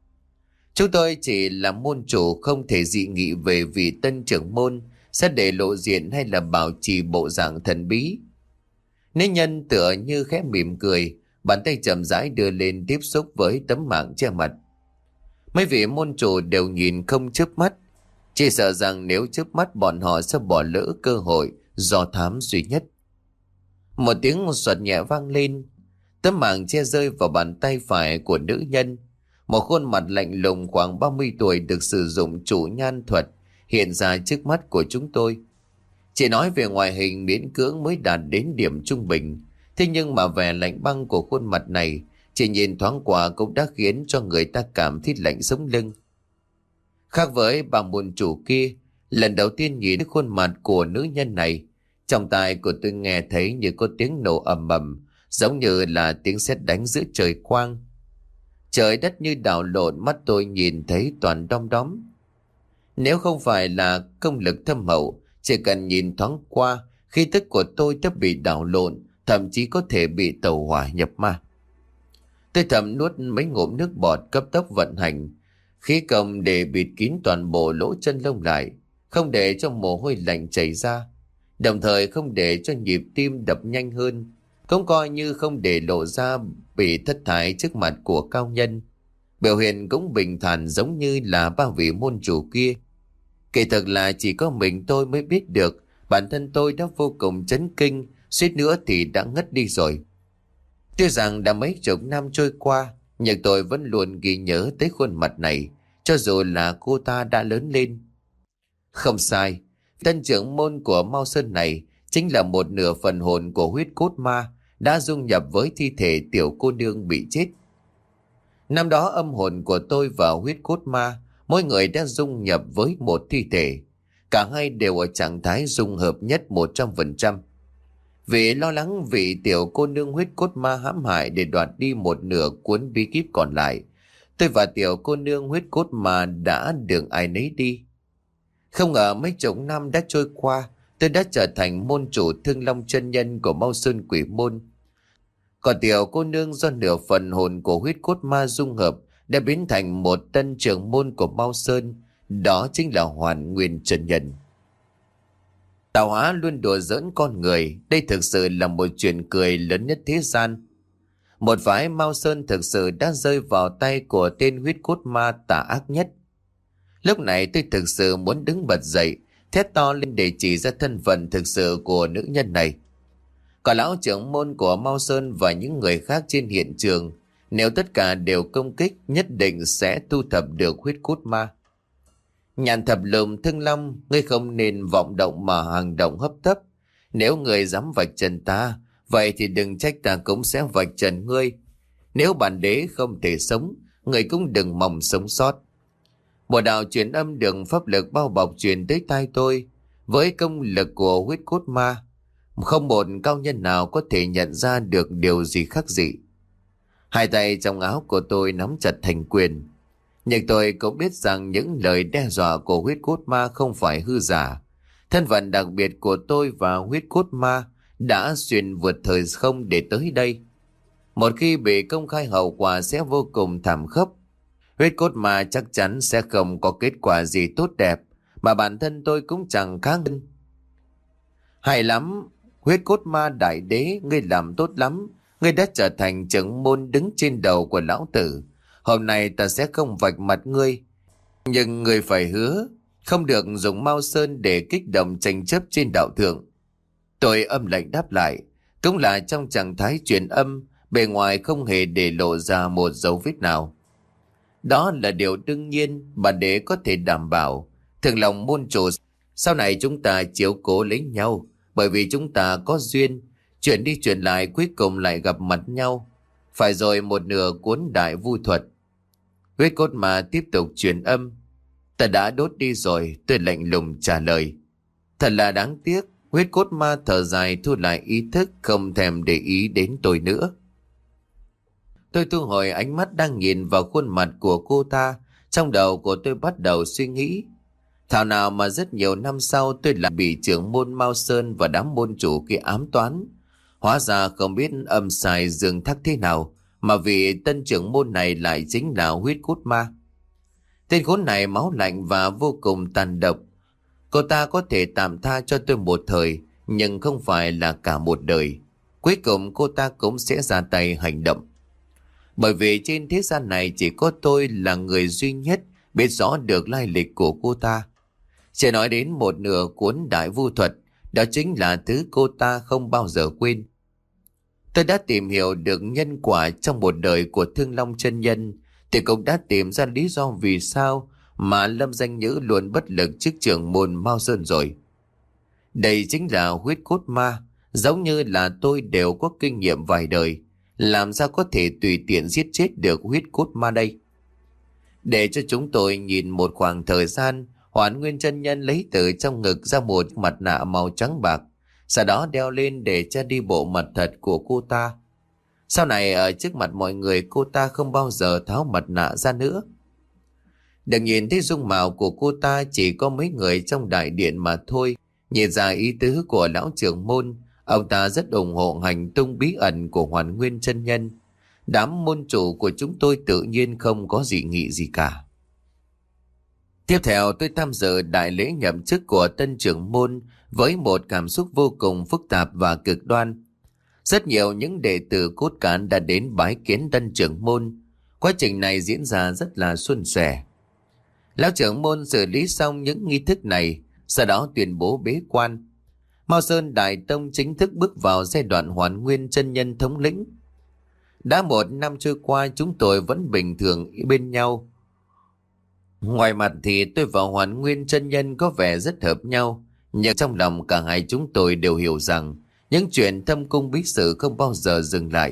Chúng tôi chỉ là môn chủ, không thể dị nghị về vị tân trưởng môn sẽ để lộ diện hay là bảo trì bộ dạng thần bí. Nữ nhân tựa như khẽ mỉm cười, bàn tay chậm rãi đưa lên tiếp xúc với tấm mảng che mặt. Mấy vị môn chủ đều nhìn không chớp mắt, chỉ sợ rằng nếu chớp mắt bọn họ sẽ bỏ lỡ cơ hội do thám duy nhất. Một tiếng xoạt nhẹ vang lên, tấm mảng che rơi vào bàn tay phải của nữ nhân. Một khuôn mặt lạnh lùng khoảng ba mươi tuổi được sử dụng chủ nhan thuật hiện ra trước mắt của chúng tôi. Chỉ nói về ngoại hình miễn cưỡng mới đạt đến điểm trung bình, thế nhưng mà vẻ lạnh băng của khuôn mặt này chỉ nhìn thoáng qua cũng đã khiến cho người ta cảm thấy lạnh sống lưng. Khác với bà môn chủ kia, lần đầu tiên nhìn khuôn mặt của nữ nhân này, trong tai của tôi nghe thấy như có tiếng nổ ầm ầm, giống như là tiếng sét đánh giữa trời quang. Trời đất như đảo lộn, mắt tôi nhìn thấy toàn đom đóm. Nếu không phải là công lực thâm hậu, chỉ cần nhìn thoáng qua, khí tức của tôi đã bị đảo lộn, thậm chí có thể bị tẩu hỏa nhập ma. Tôi thầm nuốt mấy ngụm nước bọt, cấp tốc vận hành khí công để bịt kín toàn bộ lỗ chân lông lại, không để cho mồ hôi lạnh chảy ra, đồng thời không để cho nhịp tim đập nhanh hơn, cũng coi như không để lộ ra bị thất thái trước mặt của cao nhân. Biểu hiện cũng bình thản giống như là ba vị môn chủ kia. Kỳ thực là chỉ có mình tôi mới biết được bản thân tôi đã vô cùng chấn kinh, suýt nữa thì đã ngất đi rồi. Tuy rằng đã mấy chục năm trôi qua, nhưng tôi vẫn luôn ghi nhớ tới khuôn mặt này, cho dù là cô ta đã lớn lên. Không sai, tân trưởng môn của Mao Sơn này chính là một nửa phần hồn của huyết cốt ma đã dung nhập với thi thể tiểu cô nương bị chết. Năm đó âm hồn của tôi và huyết cốt ma, mỗi người đã dung nhập với một thi thể. Cả hai đều ở trạng thái dung hợp nhất một trăm phần trăm. Vì lo lắng vị tiểu cô nương huyết cốt ma hãm hại để đoạt đi một nửa cuốn bí kíp còn lại, tôi và tiểu cô nương huyết cốt ma đã đường ai nấy đi. Không ngờ mấy chục năm đã trôi qua, tôi đã trở thành môn chủ Thương Long chân nhân của Mao Sơn Quỷ Môn. Còn tiểu cô nương do nửa phần hồn của huyết cốt ma dung hợp đã biến thành một tân trưởng môn của Mao Sơn, đó chính là Hoàn Nguyên chân nhân. Tạo hóa luôn đùa giỡn con người, đây thực sự là một chuyện cười lớn nhất thế gian. Một phái Mao Sơn thực sự đã rơi vào tay của tên huyết cốt ma tà ác nhất. Lúc này tôi thực sự muốn đứng bật dậy, thét to lên để chỉ ra thân phận thực sự của nữ nhân này. Cả lão trưởng môn của Mao Sơn và những người khác trên hiện trường, nếu tất cả đều công kích, nhất định sẽ thu thập được huyết cốt ma. Nhàn Thập Lùm Thương Long, ngươi không nên vọng động mà hành động hấp tấp. Nếu ngươi dám vạch trần ta, vậy thì đừng trách ta cũng sẽ vạch trần ngươi. Nếu bản đế không thể sống, ngươi cũng đừng mong sống sót. Một đạo truyền âm được pháp lực bao bọc truyền tới tai tôi. Với công lực của huyết cốt ma, không một cao nhân nào có thể nhận ra được điều gì khác dị. Hai tay trong áo của tôi nắm chặt thành quyền. Nhưng tôi cũng biết rằng những lời đe dọa của huyết cốt ma không phải hư giả. Thân phận đặc biệt của tôi và huyết cốt ma đã xuyên vượt thời không để tới đây. Một khi bị công khai, hậu quả sẽ vô cùng thảm khốc. Huyết cốt ma chắc chắn sẽ không có kết quả gì tốt đẹp, mà bản thân tôi cũng chẳng khác hơn. Hay lắm, huyết cốt ma đại đế, ngươi làm tốt lắm. Ngươi đã trở thành trưởng môn đứng trên đầu của lão tử. Hôm nay ta sẽ không vạch mặt ngươi, nhưng ngươi phải hứa không được dùng Mao Sơn để kích động tranh chấp trên đạo thượng. Tôi âm lệnh đáp lại, cũng là trong trạng thái truyền âm, bề ngoài không hề để lộ ra một dấu vết nào. Đó là điều đương nhiên, bản đế có thể đảm bảo. Thường lòng môn chủ, sau này chúng ta chiếu cố lấy nhau, bởi vì chúng ta có duyên, chuyển đi chuyển lại cuối cùng lại gặp mặt nhau. Phải rồi một nửa cuốn đại vu thuật. Huyết cốt mà tiếp tục truyền âm. Ta đã đốt đi rồi, tôi lạnh lùng trả lời. Thật là đáng tiếc. Huyết cốt ma thở dài thu lại ý thức, không thèm để ý đến tôi nữa. Tôi thu hồi ánh mắt đang nhìn vào khuôn mặt của cô ta. Trong đầu của tôi bắt đầu suy nghĩ. Thảo nào mà rất nhiều năm sau tôi lại bị trưởng môn Mao Sơn và đám môn chủ kia ám toán. Hóa ra không biết âm xài dương thắc thế nào mà vị tân trưởng môn này lại chính là huyết cốt ma. Tên khốn này máu lạnh và vô cùng tàn độc. Cô ta có thể tạm tha cho tôi một thời, nhưng không phải là cả một đời. Cuối cùng cô ta cũng sẽ ra tay hành động. Bởi vì trên thế gian này chỉ có tôi là người duy nhất biết rõ được lai lịch của cô ta. Chỉ nói đến một nửa cuốn Đại Vu Thuật, đó chính là thứ cô ta không bao giờ quên. Tôi đã tìm hiểu được nhân quả trong một đời của Thương Long chân nhân, thì cũng đã tìm ra lý do vì sao mà Lâm Danh Nhữ luôn bất lực trước trưởng môn Mao Sơn rồi. Đây chính là huyết cốt ma, giống như là tôi đều có kinh nghiệm vài đời, làm sao có thể tùy tiện giết chết được huyết cốt ma đây. Để cho chúng tôi nhìn một khoảng thời gian, Hoản Nguyên chân nhân lấy từ trong ngực ra một mặt nạ màu trắng bạc, sau đó đeo lên để che đi bộ mặt thật của cô ta. Sau này ở trước mặt mọi người cô ta không bao giờ tháo mặt nạ ra nữa. Được nhìn thấy dung mạo của cô ta chỉ có mấy người trong đại điện mà thôi. Nhìn ra ý tứ của lão trưởng môn, ông ta rất ủng hộ hành tung bí ẩn của Hoản Nguyên chân nhân. Đám môn chủ của chúng tôi tự nhiên không có dị nghị gì cả. Tiếp theo tôi tham dự đại lễ nhậm chức của tân trưởng môn với một cảm xúc vô cùng phức tạp và cực đoan. Rất nhiều những đệ tử cốt cán đã đến bái kiến tân trưởng môn. Quá trình này diễn ra rất là suôn sẻ. Lão trưởng môn xử lý xong những nghi thức này, sau đó tuyên bố bế quan. Mao Sơn Đại Tông chính thức bước vào giai đoạn Hoản Nguyên chân nhân thống lĩnh. Đã một năm trôi qua, chúng tôi vẫn bình thường bên nhau. Ngoài mặt thì tôi và Hoản Nguyên chân nhân có vẻ rất hợp nhau, nhưng trong lòng cả hai chúng tôi đều hiểu rằng những chuyện thâm cung bí sử không bao giờ dừng lại.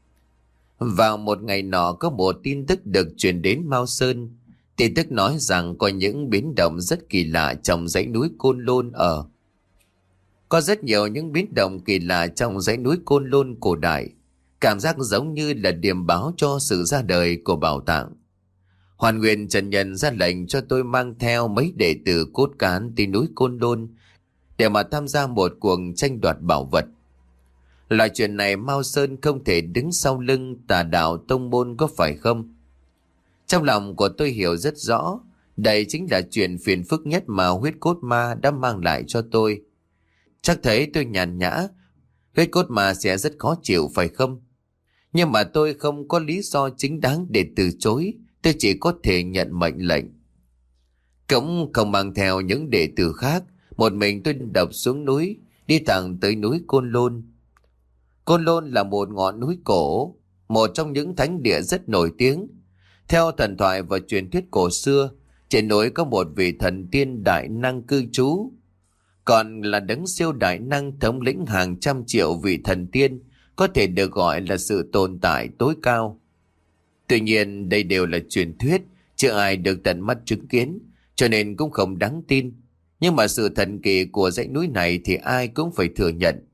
Vào một ngày nọ, có một tin tức được truyền đến Mao Sơn. Tin tức nói rằng có những biến động rất kỳ lạ trong dãy núi Côn Lôn ở. Có rất nhiều những biến động kỳ lạ trong dãy núi Côn Lôn cổ đại. Cảm giác giống như là điềm báo cho sự ra đời của bảo tàng. Hoản Nguyên chân nhân ra lệnh cho tôi mang theo mấy đệ tử cốt cán tới núi Côn Lôn để mà tham gia một cuộc tranh đoạt bảo vật. Loại chuyện này Mao Sơn không thể đứng sau lưng tà đạo tông môn, có phải không? Trong lòng của tôi hiểu rất rõ, đây chính là chuyện phiền phức nhất mà huyết cốt ma đã mang lại cho tôi. Chắc thấy tôi nhàn nhã, huyết cốt ma sẽ rất khó chịu phải không? Nhưng mà tôi không có lý do chính đáng để từ chối, tôi chỉ có thể nhận mệnh lệnh. Cũng không mang theo những đệ tử khác, một mình tôi đập xuống núi, đi thẳng tới núi Côn Lôn. Côn Lôn là một ngọn núi cổ, một trong những thánh địa rất nổi tiếng. Theo thần thoại và truyền thuyết cổ xưa, trên núi có một vị thần tiên đại năng cư trú, còn là đấng siêu đại năng thống lĩnh hàng trăm triệu vị thần tiên, có thể được gọi là sự tồn tại tối cao. Tuy nhiên đây đều là truyền thuyết, chưa ai được tận mắt chứng kiến, cho nên cũng không đáng tin. Nhưng mà sự thần kỳ của dãy núi này thì ai cũng phải thừa nhận.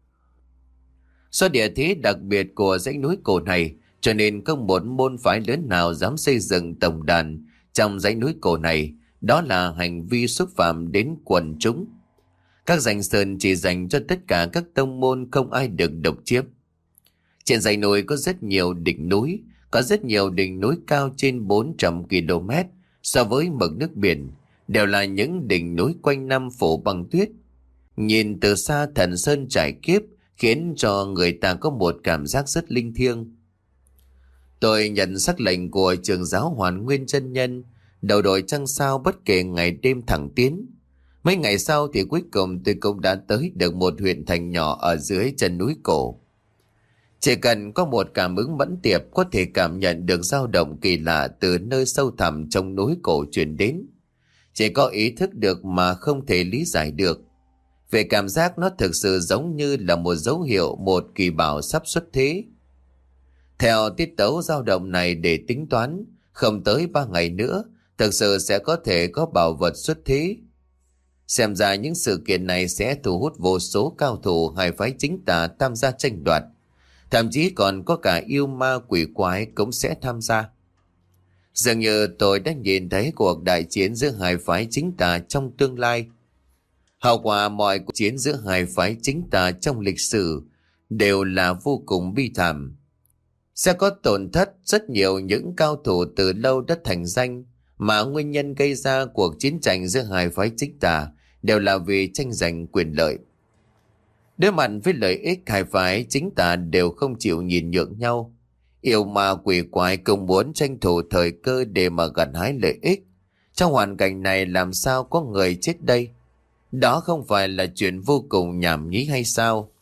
Do địa thế đặc biệt của dãy núi cổ này, cho nên không một môn phái lớn nào dám xây dựng tổng đàn trong dãy núi cổ này. Đó là hành vi xúc phạm đến quần chúng. Các danh sơn chỉ dành cho tất cả các tông môn, không ai được độc chiếm. Trên dãy núi có rất nhiều đỉnh núi, có rất nhiều đỉnh núi cao trên bốn trăm ki lô mét so với mực nước biển, đều là những đỉnh núi quanh năm phủ bằng tuyết. Nhìn từ xa thần sơn trải kiếp khiến cho người ta có một cảm giác rất linh thiêng. Tôi nhận sắc lệnh của trưởng giáo Hoản Nguyên chân nhân, đầu đội trăng sao bất kể ngày đêm thẳng tiến. Mấy ngày sau thì cuối cùng tôi cũng đã tới được một huyện thành nhỏ ở dưới chân núi cổ. Chỉ cần có một cảm ứng mẫn tiệp có thể cảm nhận được dao động kỳ lạ từ nơi sâu thẳm trong núi cổ truyền đến. Chỉ có ý thức được mà không thể lý giải được. Về cảm giác nó thực sự giống như là một dấu hiệu một kỳ bảo sắp xuất thế. Theo tiết tấu dao động này để tính toán, không tới ba ngày nữa, thực sự sẽ có thể có bảo vật xuất thế. Xem ra những sự kiện này sẽ thu hút vô số cao thủ hai phái chính tà tham gia tranh đoạt. Thậm chí còn có cả yêu ma quỷ quái cũng sẽ tham gia. Dường như tôi đã nhìn thấy cuộc đại chiến giữa hai phái chính tà trong tương lai. Hậu quả mọi cuộc chiến giữa hai phái chính tà trong lịch sử đều là vô cùng bi thảm. Sẽ có tổn thất rất nhiều những cao thủ từ lâu đã thành danh, mà nguyên nhân gây ra cuộc chiến tranh giữa hai phái chính tà đều là vì tranh giành quyền lợi. Đối mặt với lợi ích, hai phái chính tà đều không chịu nhìn nhượng nhau. Yêu ma quỷ quái cũng muốn tranh thủ thời cơ để mà gặt hái lợi ích. Trong hoàn cảnh này làm sao có người chết đây? Đó không phải là chuyện vô cùng nhảm nhí hay sao?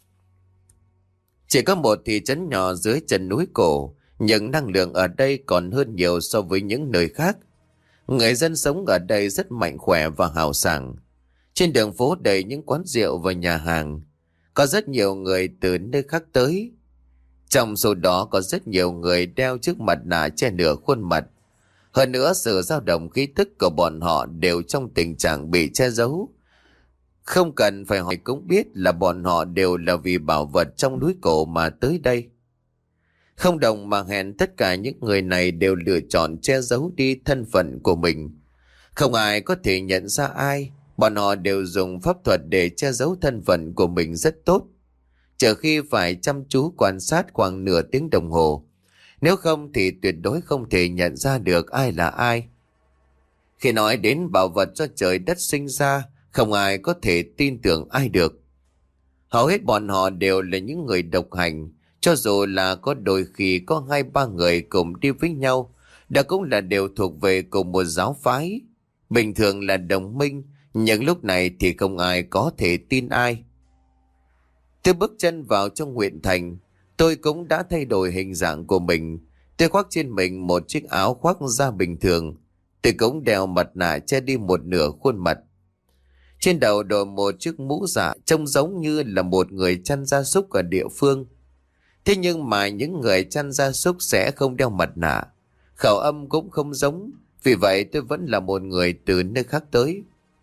Chỉ có một thị trấn nhỏ dưới chân núi cổ, nhưng năng lượng ở đây còn hơn nhiều so với những nơi khác. Người dân sống ở đây rất mạnh khỏe và hào sảng. Trên đường phố đầy những quán rượu và nhà hàng. Có rất nhiều người từ nơi khác tới. Trong số đó có rất nhiều người đeo chiếc mặt nạ che nửa khuôn mặt. Hơn nữa sự dao động khí tức của bọn họ đều trong tình trạng bị che giấu. Không cần phải hỏi cũng biết là bọn họ đều là vì bảo vật trong núi cổ mà tới đây. Không đồng mà hẹn, tất cả những người này đều lựa chọn che giấu đi thân phận của mình. Không ai có thể nhận ra ai. Bọn họ đều dùng pháp thuật để che giấu thân phận của mình rất tốt. Trừ khi phải chăm chú quan sát khoảng nửa tiếng đồng hồ. Nếu không thì tuyệt đối không thể nhận ra được ai là ai. Khi nói đến bảo vật do trời đất sinh ra, không ai có thể tin tưởng ai được. Hầu hết bọn họ đều là những người độc hành. Cho dù là có đôi khi có hai ba người cùng đi với nhau, đó cũng là đều thuộc về cùng một giáo phái. Bình thường là đồng minh, nhưng lúc này thì không ai có thể tin ai. Tôi bước chân vào trong huyện thành, tôi cũng đã thay đổi hình dạng của mình. Tôi khoác trên mình một chiếc áo khoác da bình thường. Tôi cũng đeo mặt nạ che đi một nửa khuôn mặt. Trên đầu đội một chiếc mũ dạ trông giống như là một người chăn gia súc ở địa phương. Thế nhưng mà những người chăn gia súc sẽ không đeo mặt nạ. Khẩu âm cũng không giống, vì vậy tôi vẫn là một người từ nơi khác tới.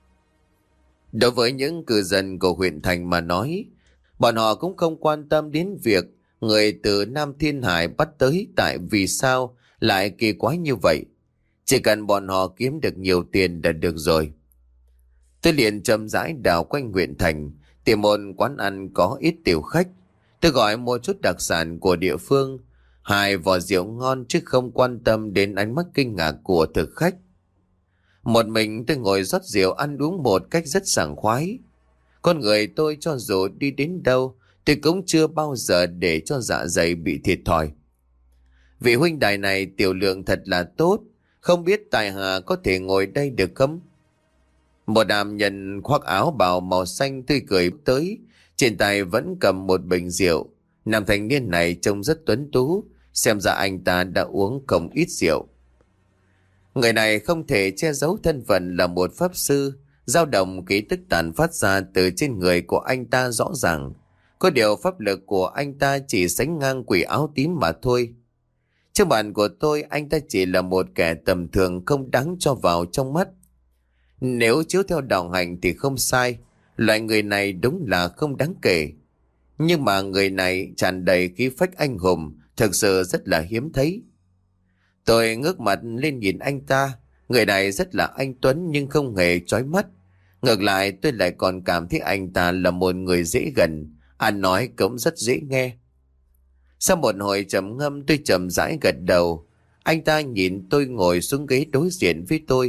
Đối với những cư dân của huyện thành mà nói, bọn họ cũng không quan tâm đến việc người từ Nam Thiên Hải bắt tới tại vì sao lại kỳ quái như vậy. Chỉ cần bọn họ kiếm được nhiều tiền là được rồi. Tôi liền chậm rãi đảo quanh huyện thành, tìm một quán ăn có ít tiểu khách. Tôi gọi một chút đặc sản của địa phương, hai vò rượu ngon chứ không quan tâm đến ánh mắt kinh ngạc của thực khách. Một mình tôi ngồi rót rượu ăn uống một cách rất sảng khoái. Con người tôi cho dù đi đến đâu, tôi cũng chưa bao giờ để cho dạ dày bị thiệt thòi. Vị huynh đài này tiểu lượng thật là tốt, không biết tại hạ có thể ngồi đây được không? Một nam nhân khoác áo bào màu xanh tươi cười tới, trên tay vẫn cầm một bình rượu. Nam thanh niên này trông rất tuấn tú, xem ra anh ta đã uống không ít rượu. Người này không thể che giấu thân phận là một pháp sư. Dao động khí tức tàn phát ra từ trên người của anh ta rõ ràng. Có điều pháp lực của anh ta chỉ sánh ngang quỷ áo tím mà thôi. Trước mặt của tôi, anh ta chỉ là một kẻ tầm thường không đáng cho vào trong mắt. Nếu chiếu theo đạo hành thì không sai, loại người này đúng là không đáng kể. Nhưng mà người này tràn đầy khí phách anh hùng, thực sự rất là hiếm thấy. Tôi ngước mặt lên nhìn anh ta. Người này rất là anh tuấn nhưng không hề chói mắt. Ngược lại tôi lại còn cảm thấy anh ta là một người dễ gần, ăn nói cũng rất dễ nghe. Sau một hồi trầm ngâm, tôi chậm rãi gật đầu. Anh ta nhìn tôi ngồi xuống ghế đối diện với tôi.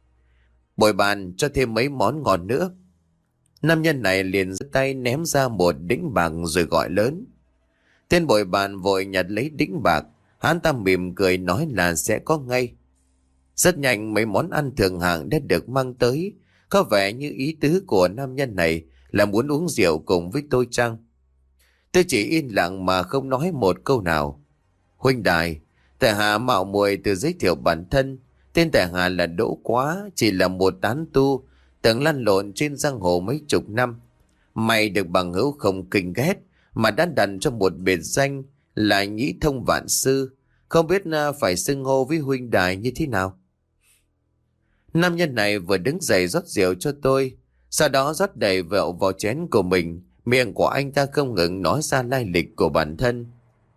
Bồi bàn cho thêm mấy món ngon nữa. Nam nhân này liền giơ tay ném ra một đĩnh bạc rồi gọi lớn. Tên bồi bàn vội nhặt lấy đĩnh bạc. Hắn ta mỉm cười nói là sẽ có ngay. Rất nhanh mấy món ăn thường hạng đã được mang tới. Có vẻ như ý tứ của nam nhân này là muốn uống rượu cùng với tôi chăng? Tôi chỉ yên lặng mà không nói một câu nào. Huynh đài, tại hạ mạo muội từ giới thiệu bản thân. Tên tại hạ là Đỗ Quá, chỉ là một tán tu, từng lăn lộn trên giang hồ mấy chục năm. May được bằng hữu không kinh ghét, mà đã đặt cho một biệt danh là Nhĩ Thông Vạn Sư. Không biết phải xưng hô với huynh đài như thế nào? Nam nhân này vừa đứng dậy rót rượu cho tôi, sau đó rót đầy rượu vào chén của mình. Miệng của anh ta không ngừng nói ra lai lịch của bản thân.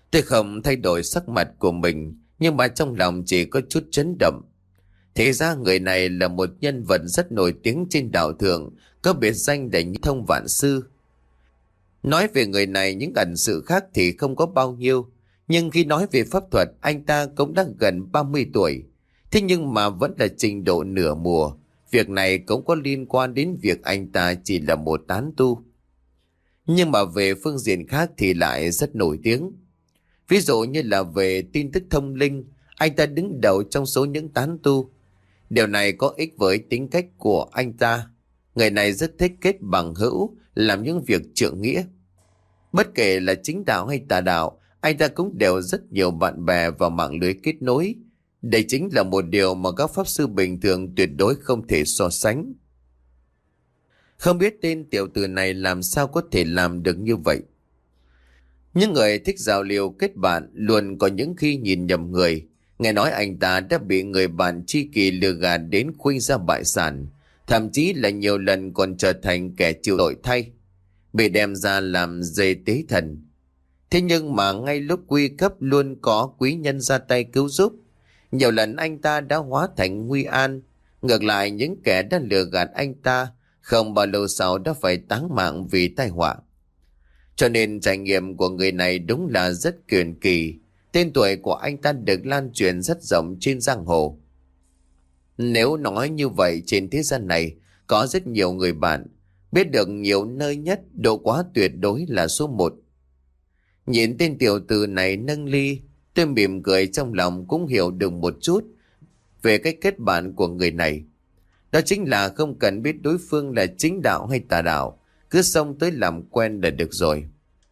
Tôi không thay đổi sắc mặt của mình, nhưng mà trong lòng chỉ có chút chấn động. Thế ra người này là một nhân vật rất nổi tiếng trên đạo thượng, có biệt danh là Nhĩ Thông Vạn Sư. Nói về người này những ẩn sự khác thì không có bao nhiêu, nhưng khi nói về pháp thuật, anh ta cũng đã gần ba mươi tuổi. Thế nhưng mà vẫn là trình độ nửa mùa. Việc này cũng có liên quan đến việc anh ta chỉ là một tán tu. Nhưng mà về phương diện khác thì lại rất nổi tiếng. Ví dụ như là về tin tức thông linh, anh ta đứng đầu trong số những tán tu. Điều này có ích với tính cách của anh ta. Người này rất thích kết bằng hữu, làm những việc trượng nghĩa. Bất kể là chính đạo hay tà đạo, anh ta cũng đều rất nhiều bạn bè và mạng lưới kết nối. Đây chính là một điều mà các pháp sư bình thường tuyệt đối không thể so sánh. Không biết tên tiểu tử này làm sao có thể làm được như vậy. Những người thích giao lưu kết bạn luôn có những khi nhìn nhầm người. Nghe nói anh ta đã bị người bạn tri kỷ lừa gạt đến khuynh ra bại sản, thậm chí là nhiều lần còn trở thành kẻ chịu tội thay, bị đem ra làm dê tế thần. Thế nhưng mà ngay lúc nguy cấp luôn có quý nhân ra tay cứu giúp. Nhiều lần anh ta đã hóa thành nguy an. Ngược lại những kẻ đã lừa gạt anh ta không bao lâu sau đã phải táng mạng vì tai họa. Cho nên trải nghiệm của người này đúng là rất truyền kỳ. Tên tuổi của anh ta được lan truyền rất rộng trên giang hồ. Nếu nói như vậy, trên thế gian này có rất nhiều người bạn, biết được nhiều nơi nhất, độ quá tuyệt đối là số một. Nhìn tên tiểu tử này nâng ly, tôi mỉm cười, trong lòng cũng hiểu được một chút về cái kết bạn của người này. Đó chính là không cần biết đối phương là chính đạo hay tà đạo, cứ xông tới làm quen là được rồi.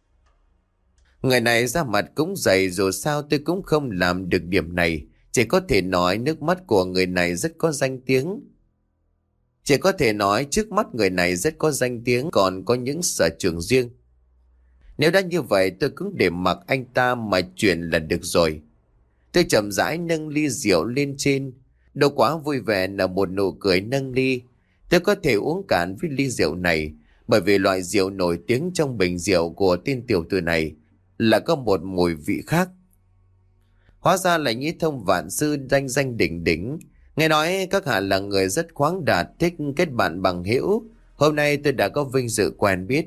Người này ra mặt cũng dày, dù sao tôi cũng không làm được điểm này. Chỉ có thể nói nước mắt của người này rất có danh tiếng. Chỉ có thể nói trước mắt người này rất có danh tiếng, còn có những sở trường riêng. Nếu đã như vậy tôi cũng để mặc anh ta mà chuyện là được rồi. Tôi chậm rãi nâng ly rượu lên trên. Đâu quá vui vẻ là một nụ cười nâng ly. Tôi có thể uống cạn với ly rượu này, bởi vì loại rượu nổi tiếng trong bình rượu của tên tiểu tử này là có một mùi vị khác. Hóa ra là Nhĩ Thông Vạn Sư danh danh đỉnh đỉnh. Nghe nói các hạ là người rất khoáng đạt, thích kết bạn bằng hữu. Hôm nay tôi đã có vinh dự quen biết.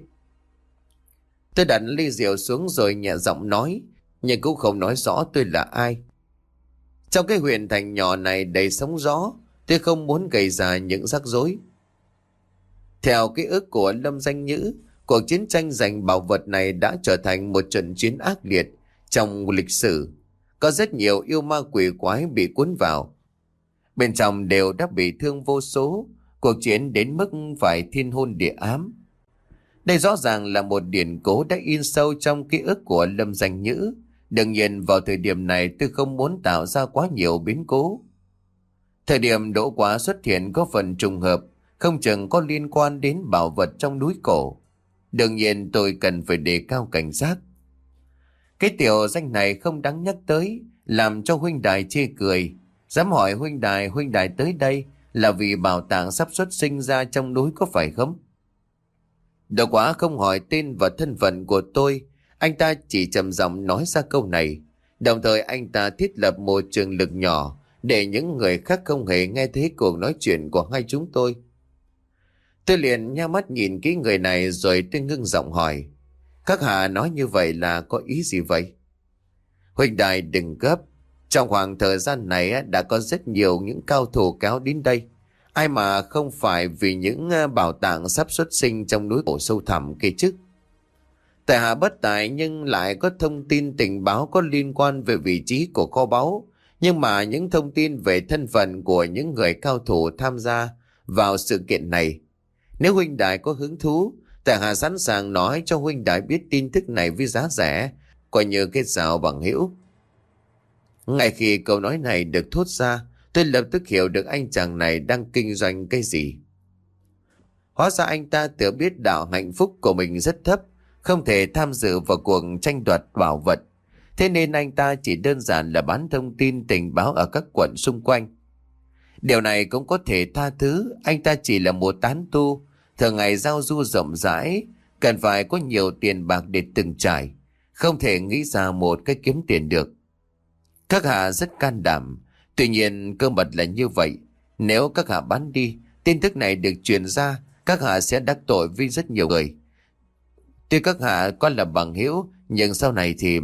Tôi đặt ly rượu xuống rồi nhẹ giọng nói, nhưng cũng không nói rõ tôi là ai. Trong cái huyện thành nhỏ này đầy sóng gió, tôi không muốn gây ra những rắc rối. Theo ký ức của Lâm Danh Nhữ, cuộc chiến tranh giành bảo vật này đã trở thành một trận chiến ác liệt trong lịch sử. Có rất nhiều yêu ma quỷ quái bị cuốn vào. Bên trong đều đã bị thương vô số, cuộc chiến đến mức phải thiên hôn địa ám. Đây rõ ràng là một điển cố đã in sâu trong ký ức của Lâm Danh Nhữ. Đương nhiên vào thời điểm này tôi không muốn tạo ra quá nhiều biến cố. Thời điểm Đỗ Quá xuất hiện có phần trùng hợp, không chừng có liên quan đến bảo vật trong núi cổ. Đương nhiên tôi cần phải đề cao cảnh giác. Cái tiểu danh này không đáng nhắc tới, làm cho huynh đài chê cười. Dám hỏi huynh đài, huynh đài tới đây là vì bảo tàng sắp xuất sinh ra trong núi có phải không? Đỗ Quá không hỏi tên và thân phận của tôi, anh ta chỉ trầm giọng nói ra câu này. Đồng thời anh ta thiết lập một trường lực nhỏ để những người khác không hề nghe thấy cuộc nói chuyện của hai chúng tôi. Tôi liền nhắm mắt nhìn kỹ người này rồi tôi ngưng giọng hỏi, các hạ nói như vậy là có ý gì vậy? Huynh đài đừng gấp, trong khoảng thời gian này đã có rất nhiều những cao thủ kéo đến đây. Ai mà không phải vì những bảo tàng sắp xuất sinh trong núi cổ sâu thẳm kia chứ. Tại hạ bất tài nhưng lại có thông tin tình báo có liên quan về vị trí của kho báu. Nhưng mà những thông tin về thân phận của những người cao thủ tham gia vào sự kiện này, nếu huynh đài có hứng thú, tại hạ sẵn sàng nói cho huynh đài biết tin tức này với giá rẻ, coi như kết giao bằng hữu. Ngay khi câu nói này được thốt ra, tôi lập tức hiểu được anh chàng này đang kinh doanh cái gì. Hóa ra anh ta tự biết đạo hạnh phúc của mình rất thấp, không thể tham dự vào cuộc tranh đoạt bảo vật. Thế nên anh ta chỉ đơn giản là bán thông tin tình báo ở các quận xung quanh. Điều này cũng có thể tha thứ, anh ta chỉ là một tán tu, thường ngày giao du rộng rãi, cần phải có nhiều tiền bạc để từng trải. không thể nghĩ ra một cách kiếm tiền được. Các hạ rất can đảm, tuy nhiên cơ mật là như vậy. Nếu các hạ bán đi, tin tức này được truyền ra, các hạ sẽ đắc tội với rất nhiều người. Tuy các hạ coi là bằng hữu, nhưng sau này thì...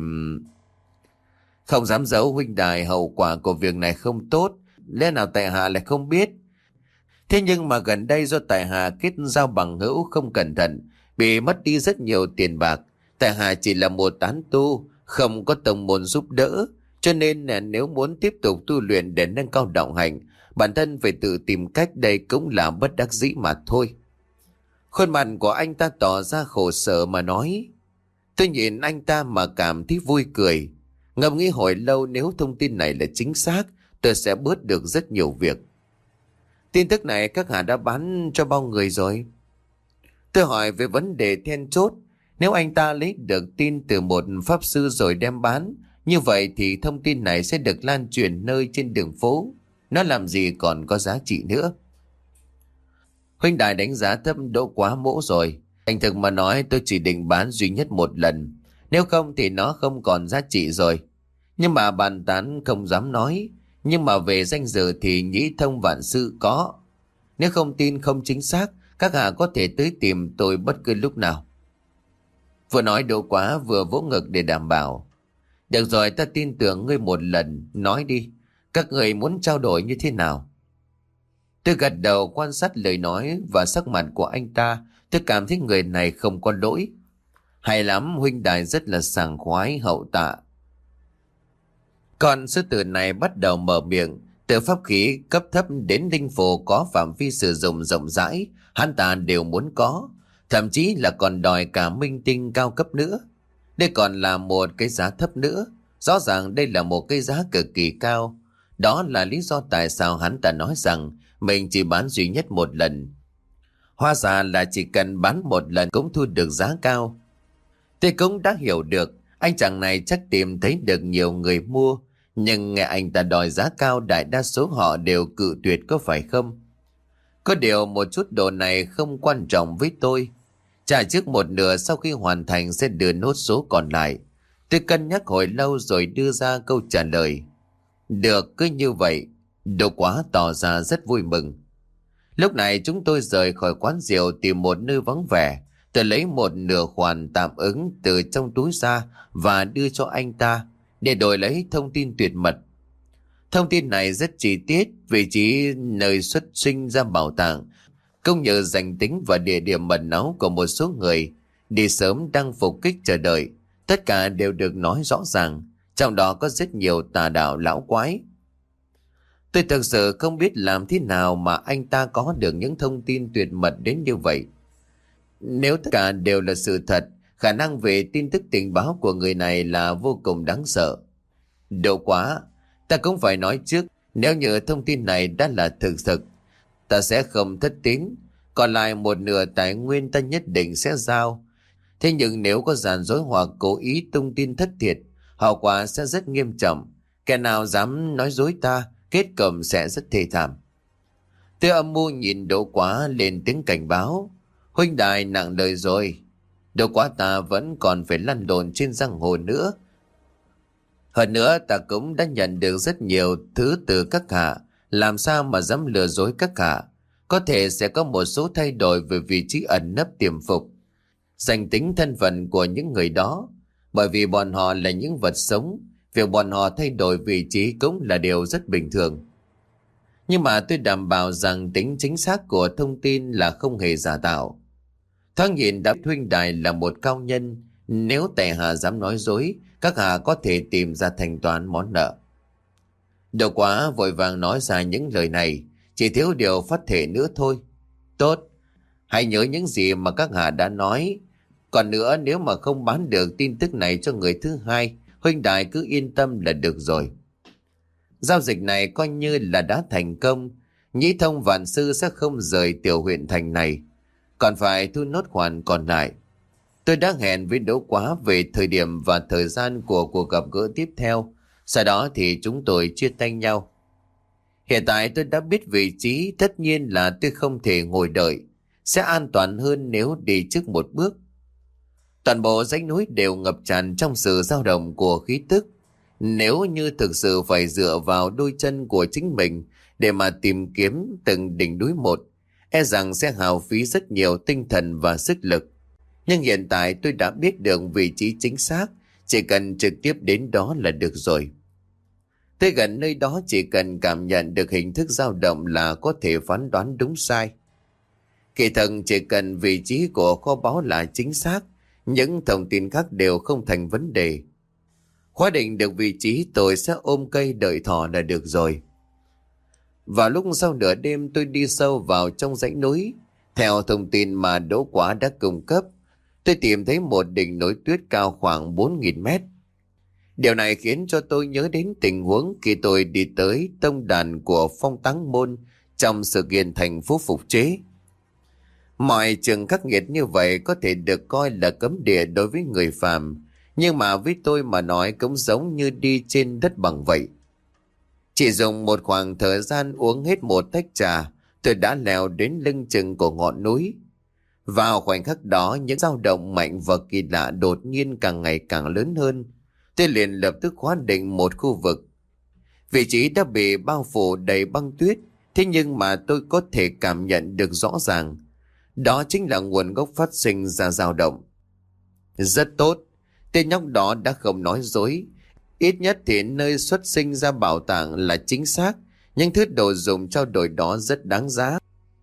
Không dám giấu huynh đài, hậu quả của việc này không tốt. Lẽ nào tại hạ lại không biết? Thế nhưng mà gần đây do tại hạ kết giao bằng hữu không cẩn thận, bị mất đi rất nhiều tiền bạc. Tại hạ chỉ là một tán tu, không có tông môn giúp đỡ, cho nên là nếu muốn tiếp tục tu luyện để nâng cao đạo hạnh, bản thân phải tự tìm cách, đây cũng là bất đắc dĩ mà thôi. Khuôn mặt của anh ta tỏ ra khổ sở mà nói. Tôi nhìn anh ta mà cảm thấy vui cười. Ngẫm nghĩ hồi lâu, nếu thông tin này là chính xác, tôi sẽ bớt được rất nhiều việc. Tin tức này các hạ đã bán cho bao người rồi? Tôi hỏi về vấn đề then chốt. Nếu anh ta lấy được tin từ một pháp sư rồi đem bán, như vậy thì thông tin này sẽ được lan truyền nơi trên đường phố. Nó làm gì còn có giá trị nữa. Huynh đài đánh giá thấp Đỗ Quá Mỗ rồi. Thành thực mà nói, tôi chỉ định bán duy nhất một lần. Nếu không thì nó không còn giá trị rồi. Nhưng mà bàn tán không dám nói. Nhưng mà về danh dự thì nhĩ thông vạn sư có. Nếu không tin không chính xác, các hạ có thể tới tìm tôi bất cứ lúc nào. Vừa nói Đỗ Quá vừa vỗ ngực để đảm bảo. Được rồi, ta tin tưởng ngươi một lần. Nói đi, các người muốn trao đổi như thế nào? Tôi gật đầu quan sát lời nói và sắc mặt của anh ta. Tôi cảm thấy người này không có lỗi. Hay lắm, huynh đài rất là sảng khoái, hậu tạ. Còn sư tử này bắt đầu mở miệng. Từ pháp khí cấp thấp đến linh phù có phạm vi sử dụng rộng rãi, hắn ta đều muốn có. Thậm chí là còn đòi cả minh tinh cao cấp nữa. Đây còn là một cái giá thấp nữa. Rõ ràng đây là một cái giá cực kỳ cao. Đó là lý do tại sao hắn ta nói rằng mình chỉ bán duy nhất một lần. Hóa ra là chỉ cần bán một lần cũng thu được giá cao. Tôi cũng đã hiểu được, anh chàng này chắc tìm thấy được nhiều người mua. Nhưng nghe anh ta đòi giá cao, đại đa số họ đều cự tuyệt, có phải không? Có điều một chút đồ này không quan trọng với tôi. Trả trước một nửa, sau khi hoàn thành sẽ đưa nốt số còn lại. Tôi cân nhắc hồi lâu rồi đưa ra câu trả lời. Được, cứ như vậy. Đỗ Quá tỏ ra rất vui mừng. Lúc này chúng tôi rời khỏi quán rượu tìm một nơi vắng vẻ. Tôi lấy một nửa khoản tạm ứng từ trong túi ra và đưa cho anh ta để đổi lấy thông tin tuyệt mật. Thông tin này rất chi tiết, vị trí nơi xuất sinh ra bảo tàng, cũng như danh tính và địa điểm mật náu của một số người đi sớm đang phục kích chờ đợi. Tất cả đều được nói rõ ràng, trong đó có rất nhiều tà đạo lão quái. Tôi thực sự không biết làm thế nào mà anh ta có được những thông tin tuyệt mật đến như vậy. Nếu tất cả đều là sự thật, khả năng về tin tức tình báo của người này là vô cùng đáng sợ. Đỗ Quá, ta cũng phải nói trước, nếu như thông tin này đã là thực thực, ta sẽ không thất tín, còn lại một nửa tài nguyên ta nhất định sẽ giao. Thế nhưng nếu có giàn dối hoặc cố ý tung tin thất thiệt, hậu quả sẽ rất nghiêm trọng. Kẻ nào dám nói dối ta, kết cục sẽ rất thê thảm. Tôi âm mưu nhìn Đỗ Quá lên tiếng cảnh báo. Huynh đài nặng lời rồi. Đỗ Quá ta vẫn còn phải lăn lộn trên giang hồ nữa. Hơn nữa ta cũng đã nhận được rất nhiều thứ từ các hạ. Làm sao mà dám lừa dối các hạ? Có thể sẽ có một số thay đổi về vị trí ẩn nấp tiềm phục, danh tính thân phận của những người đó. Bởi vì bọn họ là những vật sống, việc bọn họ thay đổi vị trí cũng là điều rất bình thường. Nhưng mà tôi đảm bảo rằng tính chính xác của thông tin là không hề giả tạo. Thoáng nhìn đã huynh đài là một cao nhân. Nếu tại hạ dám nói dối, các hạ có thể tìm ra thanh toán món nợ. Đỗ Quá vội vàng nói ra những lời này, chỉ thiếu điều phát thể nữa thôi. Tốt, hãy nhớ những gì mà các hạ đã nói. Còn nữa, nếu mà không bán được tin tức này cho người thứ hai, huynh đài cứ yên tâm là được rồi. Giao dịch này coi như là đã thành công. Nhĩ thông vạn sư sẽ không rời tiểu huyện thành này, còn phải thu nốt khoản còn lại. Tôi đã hẹn với Đỗ Quá về thời điểm và thời gian của cuộc gặp gỡ tiếp theo. Sau đó thì chúng tôi chia tay nhau. Hiện tại tôi đã biết vị trí, tất nhiên là tôi không thể ngồi đợi. Sẽ an toàn hơn nếu đi trước một bước. Toàn bộ dãy núi đều ngập tràn trong sự dao động của khí tức. Nếu như thực sự phải dựa vào đôi chân của chính mình để mà tìm kiếm từng đỉnh núi một, e rằng sẽ hao phí rất nhiều tinh thần và sức lực. Nhưng hiện tại tôi đã biết được vị trí chính xác, chỉ cần trực tiếp đến đó là được rồi. Tới gần nơi đó chỉ cần cảm nhận được hình thức dao động là có thể phán đoán đúng sai. Kỳ thật chỉ cần vị trí của kho báu là chính xác, những thông tin khác đều không thành vấn đề. Khóa định được vị trí, tôi sẽ ôm cây đợi thỏ là được rồi. Vào lúc sau nửa đêm tôi đi sâu vào trong dãy núi. Theo thông tin mà Đỗ Quá đã cung cấp, tôi tìm thấy một đỉnh núi tuyết cao khoảng bốn nghìn mét. Điều này khiến cho tôi nhớ đến tình huống khi tôi đi tới tông đàn của Phong Táng Môn trong sự kiện thành phố phục chế. Mọi trường khắc nghiệt như vậy có thể được coi là cấm địa đối với người phàm, nhưng mà với tôi mà nói cũng giống như đi trên đất bằng vậy. Chỉ dùng một khoảng thời gian uống hết một tách trà, tôi đã leo đến lưng chừng của ngọn núi. Vào khoảnh khắc đó, những dao động mạnh và kỳ lạ đột nhiên càng ngày càng lớn hơn. Tôi liền lập tức khóa định một khu vực. Vị trí đã bị bao phủ đầy băng tuyết, thế nhưng mà tôi có thể cảm nhận được rõ ràng. Đó chính là nguồn gốc phát sinh ra dao động. Rất tốt, tên nhóc đó đã không nói dối. Ít nhất thì nơi xuất sinh ra bảo tàng là chính xác, nhưng thứ đồ dùng trao đổi đó rất đáng giá.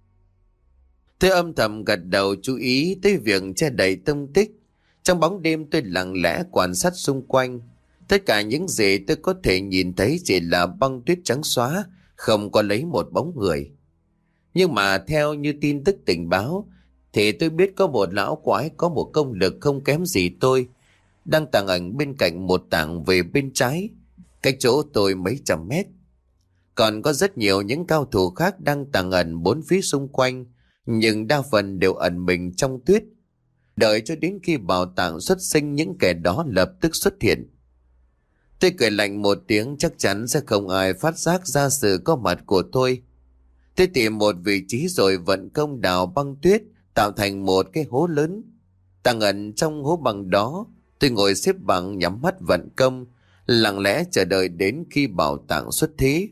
Tôi âm thầm gật đầu chú ý tới việc che đậy tung tích. Trong bóng đêm tôi lặng lẽ quan sát xung quanh. Tất cả những gì tôi có thể nhìn thấy chỉ là băng tuyết trắng xóa, không có lấy một bóng người. Nhưng mà theo như tin tức tình báo, thì tôi biết có một lão quái có một công lực không kém gì tôi, đang tàng ẩn bên cạnh một tảng về bên trái, cách chỗ tôi mấy trăm mét. Còn có rất nhiều những cao thủ khác đang tàng ẩn bốn phía xung quanh, nhưng đa phần đều ẩn mình trong tuyết. Đợi cho đến khi bảo tàng xuất sinh, những kẻ đó lập tức xuất hiện. Tôi cười lạnh một tiếng, chắc chắn sẽ không ai phát giác ra sự có mặt của tôi. Tôi tìm một vị trí rồi vận công đào băng tuyết, tạo thành một cái hố lớn. Tàng ẩn trong hố băng đó, tôi ngồi xếp bằng nhắm mắt vận công, lặng lẽ chờ đợi đến khi bảo tàng xuất thế.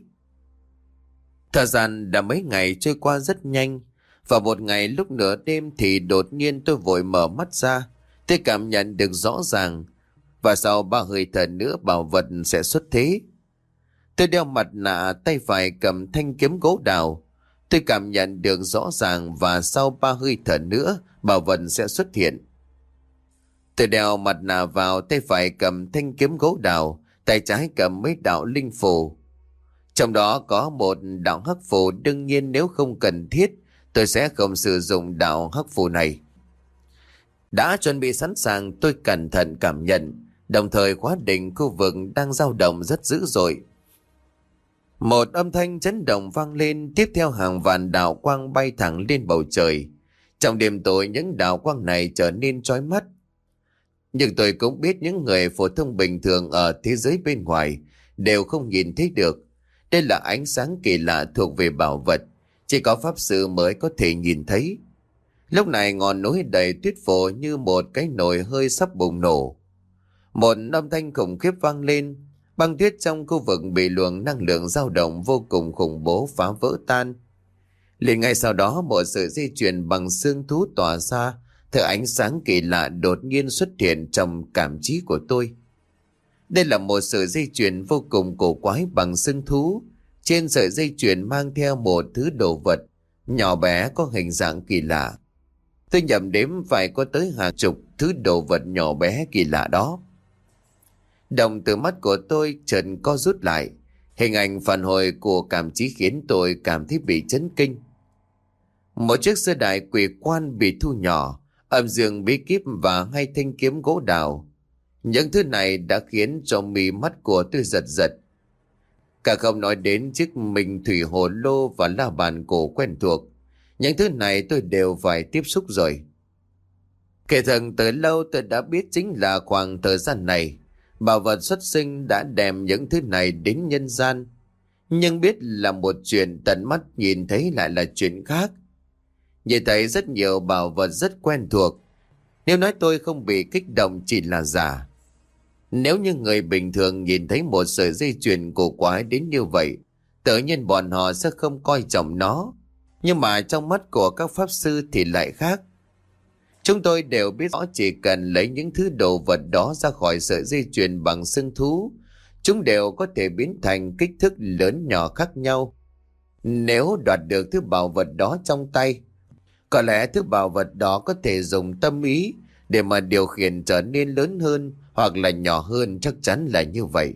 Thời gian đã mấy ngày trôi qua rất nhanh. Và một ngày lúc nửa đêm thì đột nhiên tôi vội mở mắt ra. Tôi cảm nhận được rõ ràng, và sau ba hơi thở nữa bảo vật sẽ xuất thế. Tôi đeo mặt nạ, tay phải cầm thanh kiếm gỗ đào. Tôi cảm nhận được rõ ràng, và sau ba hơi thở nữa bảo vật sẽ xuất hiện. Tôi đeo mặt nạ vào, tay phải cầm thanh kiếm gỗ đào, tay trái cầm mấy đạo linh phù. Trong đó có một đạo hắc phù, đương nhiên nếu không cần thiết tôi sẽ không sử dụng đạo hắc phù này. Đã chuẩn bị sẵn sàng, tôi cẩn thận cảm nhận, đồng thời khóa định khu vực đang dao động rất dữ dội. Một âm thanh chấn động vang lên, tiếp theo hàng vạn đạo quang bay thẳng lên bầu trời. Trong đêm tối, những đạo quang này trở nên chói mắt. Nhưng tôi cũng biết những người phổ thông bình thường ở thế giới bên ngoài đều không nhìn thấy được. Đây là ánh sáng kỳ lạ thuộc về bảo vật, chỉ có pháp sư mới có thể nhìn thấy. Lúc này ngọn núi đầy tuyết phổ như một cái nồi hơi sắp bùng nổ. Một âm thanh khủng khiếp vang lên, băng tuyết trong khu vực bị luồng năng lượng dao động vô cùng khủng bố phá vỡ tan. Liền ngay sau đó, một sợi dây chuyền bằng xương thú tỏa ra, thứ ánh sáng kỳ lạ đột nhiên xuất hiện trong cảm trí của tôi. Đây là một sợi dây chuyền vô cùng cổ quái bằng xương thú. Trên sợi dây chuyền mang theo một thứ đồ vật nhỏ bé có hình dạng kỳ lạ. Tôi nhầm đếm phải có tới hàng chục thứ đồ vật nhỏ bé kỳ lạ đó. Đồng từ mắt của tôi chợt co rút lại. Hình ảnh phản hồi của cảm trí khiến tôi cảm thấy bị chấn kinh. Một chiếc xe đài quỷ quan bị thu nhỏ, âm dương bí kíp và hai thanh kiếm gỗ đào. Những thứ này đã khiến cho mí mắt của tôi giật giật. Cả không nói đến chiếc mình thủy hồ lô và la bàn cổ quen thuộc. Những thứ này tôi đều phải tiếp xúc rồi. Kể thần từ lâu tôi đã biết chính là khoảng thời gian này, bảo vật xuất sinh đã đem những thứ này đến nhân gian. Nhưng biết là một chuyện, tận mắt nhìn thấy lại là chuyện khác. Nhìn thấy rất nhiều bảo vật rất quen thuộc, Nếu nói tôi không bị kích động chỉ là giả. Nếu như người bình thường nhìn thấy một sợi dây chuyền cổ quái đến như vậy, tự nhiên bọn họ sẽ không coi trọng nó. Nhưng mà trong mắt của các pháp sư thì lại khác. Chúng tôi đều biết rõ chỉ cần lấy những thứ đồ vật đó ra khỏi sợi dây chuyền bằng xương thú, chúng đều có thể biến thành kích thước lớn nhỏ khác nhau. Nếu đoạt được thứ bảo vật đó trong tay, có lẽ thứ bảo vật đó có thể dùng tâm ý để mà điều khiển trở nên lớn hơn hoặc là nhỏ hơn, chắc chắn là như vậy.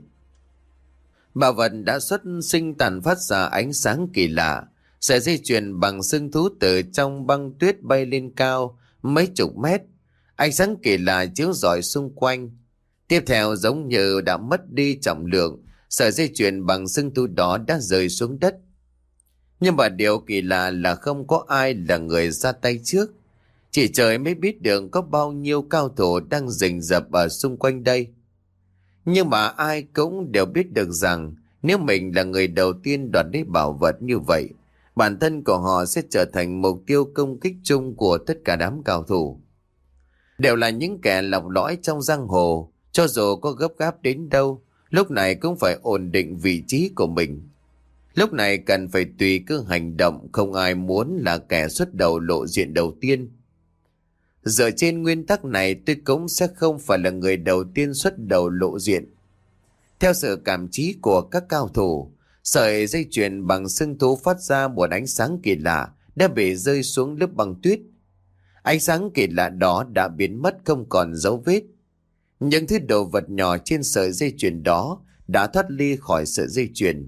Bảo vật đã xuất sinh tàn phát ra ánh sáng kỳ lạ. Sợi dây chuyền bằng xương thú từ trong băng tuyết bay lên cao mấy chục mét. Ánh sáng kỳ lạ chiếu rọi xung quanh. Tiếp theo giống như đã mất đi trọng lượng, sợi dây chuyền bằng xương thú đó đã rơi xuống đất. Nhưng mà điều kỳ lạ là không có ai là người ra tay trước. Chỉ trời mới biết được có bao nhiêu cao thủ đang rình rập ở xung quanh đây. Nhưng mà ai cũng đều biết được rằng nếu mình là người đầu tiên đoạt lấy bảo vật như vậy, bản thân của họ sẽ trở thành mục tiêu công kích chung của tất cả đám cao thủ. Đều là những kẻ lọc lõi trong giang hồ, cho dù có gấp gáp đến đâu, lúc này cũng phải ổn định vị trí của mình. Lúc này cần phải tùy cơ hành động, không ai muốn là kẻ xuất đầu lộ diện đầu tiên. Dựa trên nguyên tắc này, tôi cũng sẽ không phải là người đầu tiên xuất đầu lộ diện. Theo sự cảm trí của các cao thủ, sợi dây chuyền bằng xương thú phát ra một ánh sáng kỳ lạ đã bị rơi xuống lớp băng tuyết. Ánh sáng kỳ lạ đó đã biến mất không còn dấu vết. Những thứ đồ vật nhỏ trên sợi dây chuyền đó đã thoát ly khỏi sợi dây chuyền.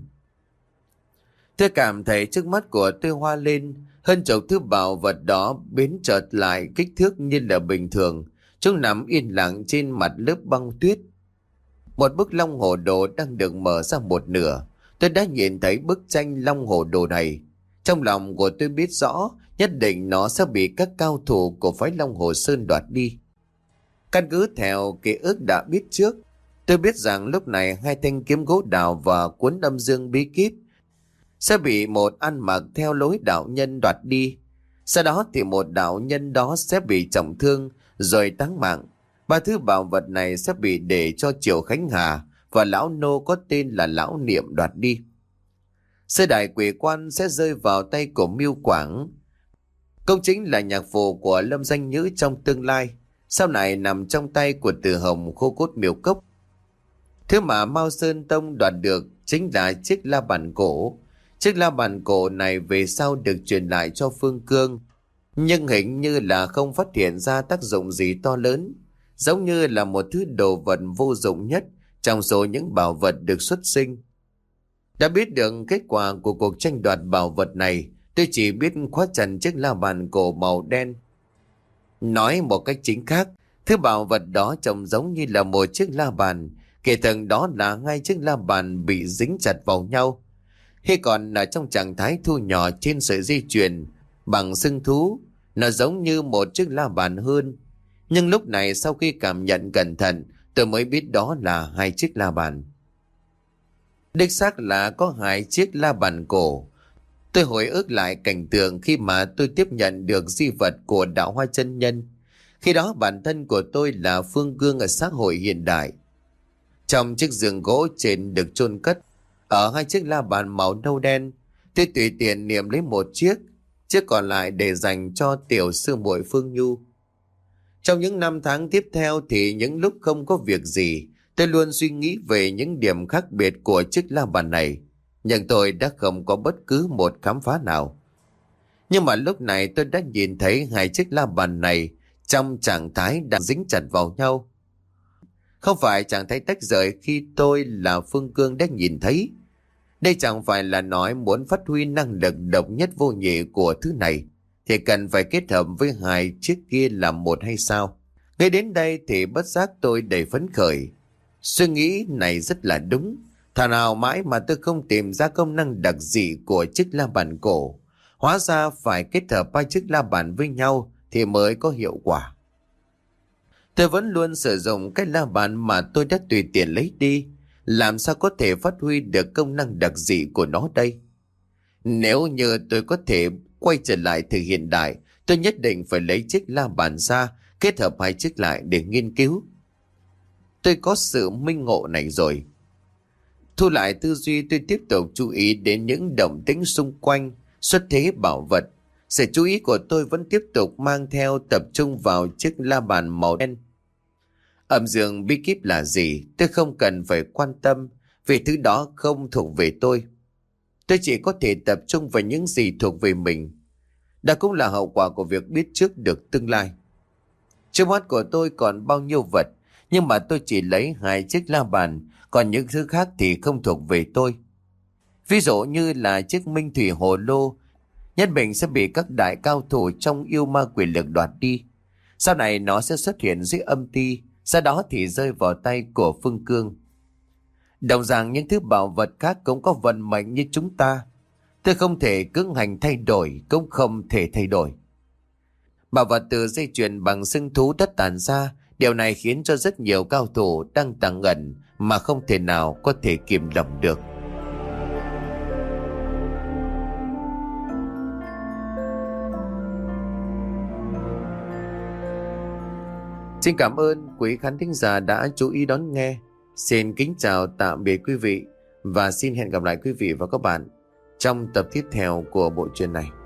Tôi cảm thấy trước mắt của tôi hoa lên. Hơn chục thứ bảo vật đó biến chợt lại kích thước như là bình thường. Chúng nằm yên lặng trên mặt lớp băng tuyết. Một bức long hồ đồ đang được mở ra một nửa. Tôi đã nhìn thấy bức tranh long hồ đồ này. Trong lòng của tôi biết rõ nhất định nó sẽ bị các cao thủ của phái Long Hồ Sơn đoạt đi. Căn cứ theo ký ức đã biết trước, tôi biết rằng lúc này hai thanh kiếm gỗ đào và cuốn âm dương bí kíp sẽ bị một ăn mặc theo lối đạo nhân đoạt đi. Sau đó thì một đạo nhân đó sẽ bị trọng thương rồi táng mạng. Ba thứ bảo vật này sẽ bị để cho Triệu Khánh Hà và lão nô có tên là Lão Niệm đoạt đi. Sơ đại quỷ quan sẽ rơi vào tay của Mưu Quảng. Công chính là nhạc phụ của Lâm Danh Nhữ trong tương lai, sau này nằm trong tay của Từ Hồng Khô Cốt Miêu Cốc. Thứ mà Mao Sơn Tông đoạt được chính là chiếc la bàn cổ. Chiếc la bàn cổ này về sau được truyền lại cho Phương Cương, nhưng hình như là không phát hiện ra tác dụng gì to lớn, giống như là một thứ đồ vật vô dụng nhất trong số những bảo vật được xuất sinh. Đã biết được kết quả của cuộc tranh đoạt bảo vật này, tôi chỉ biết khóa chặt chiếc la bàn cổ màu đen. Nói một cách chính khác, thứ bảo vật đó trông giống như là một chiếc la bàn, kể từng đó là hai chiếc la bàn bị dính chặt vào nhau. Khi còn ở trong trạng thái thu nhỏ trên sợi dây chuyền bằng xương thú, nó giống như một chiếc la bàn hơn. Nhưng lúc này sau khi cảm nhận cẩn thận, tôi mới biết đó là hai chiếc la bàn. Đích xác là có hai chiếc la bàn cổ. Tôi hồi ức lại cảnh tượng khi mà tôi tiếp nhận được di vật của Đạo Hoa Chân Nhân. Khi đó bản thân của tôi là Phương Cương ở xã hội hiện đại. Trong chiếc giường gỗ trên được chôn cất ở hai chiếc la bàn màu nâu đen, tôi tùy tiện niệm lấy một chiếc, chiếc còn lại để dành cho tiểu sư muội Phương Nhu. Trong những năm tháng tiếp theo thì những lúc không có việc gì, tôi luôn suy nghĩ về những điểm khác biệt của chiếc la bàn này, nhưng tôi đã không có bất cứ một khám phá nào. Nhưng mà lúc này tôi đã nhìn thấy hai chiếc la bàn này trong trạng thái đang dính chặt vào nhau. Không phải trạng thái tách rời khi tôi là Phương Cương đã nhìn thấy. Đây chẳng phải là nói muốn phát huy năng lực độc nhất vô nhị của thứ này thì cần phải kết hợp với hai chiếc kia làm một hay sao? Ngay đến đây thì bất giác tôi đầy phấn khởi. Suy nghĩ này rất là đúng. Thà nào mãi mà tôi không tìm ra công năng đặc dị của chiếc la bàn cổ. Hóa ra phải kết hợp hai chiếc la bàn với nhau thì mới có hiệu quả. Tôi vẫn luôn sử dụng cái la bàn mà tôi đã tùy tiện lấy đi. Làm sao có thể phát huy được công năng đặc dị của nó đây? Nếu như tôi có thể quay trở lại thời hiện đại, tôi nhất định phải lấy chiếc la bàn ra, kết hợp hai chiếc lại để nghiên cứu. Tôi có sự minh ngộ này rồi. Thu lại tư duy, tôi tiếp tục chú ý đến những động tĩnh xung quanh, xuất thế bảo vật. Sự chú ý của tôi vẫn tiếp tục mang theo tập trung vào chiếc la bàn màu đen. Âm dương bí kíp là gì tôi không cần phải quan tâm, vì thứ đó không thuộc về tôi. Tôi chỉ có thể tập trung vào những gì thuộc về mình. Đó cũng là hậu quả của việc biết trước được tương lai. Trước mắt của tôi còn bao nhiêu vật, nhưng mà tôi chỉ lấy hai chiếc la bàn, còn những thứ khác thì không thuộc về tôi. Ví dụ như là chiếc minh thủy hồ lô, nhất định sẽ bị các đại cao thủ trong yêu ma quyền lực đoạt đi. Sau này nó sẽ xuất hiện dưới âm ti, sau đó thì rơi vào tay của Phương Cương. Đồng rằng những thứ bảo vật khác cũng có vận mệnh như chúng ta. Tôi không thể cưỡng hành thay đổi, cũng không thể thay đổi. Bảo vật từ dây chuyền bằng xương thú đất tàn ra, điều này khiến cho rất nhiều cao thủ đang tàng ẩn mà không thể nào có thể kiềm lòng được. Xin cảm ơn quý khán thính giả đã chú ý đón nghe. Xin kính chào tạm biệt quý vị và xin hẹn gặp lại quý vị và các bạn trong tập tiếp theo của bộ truyện này.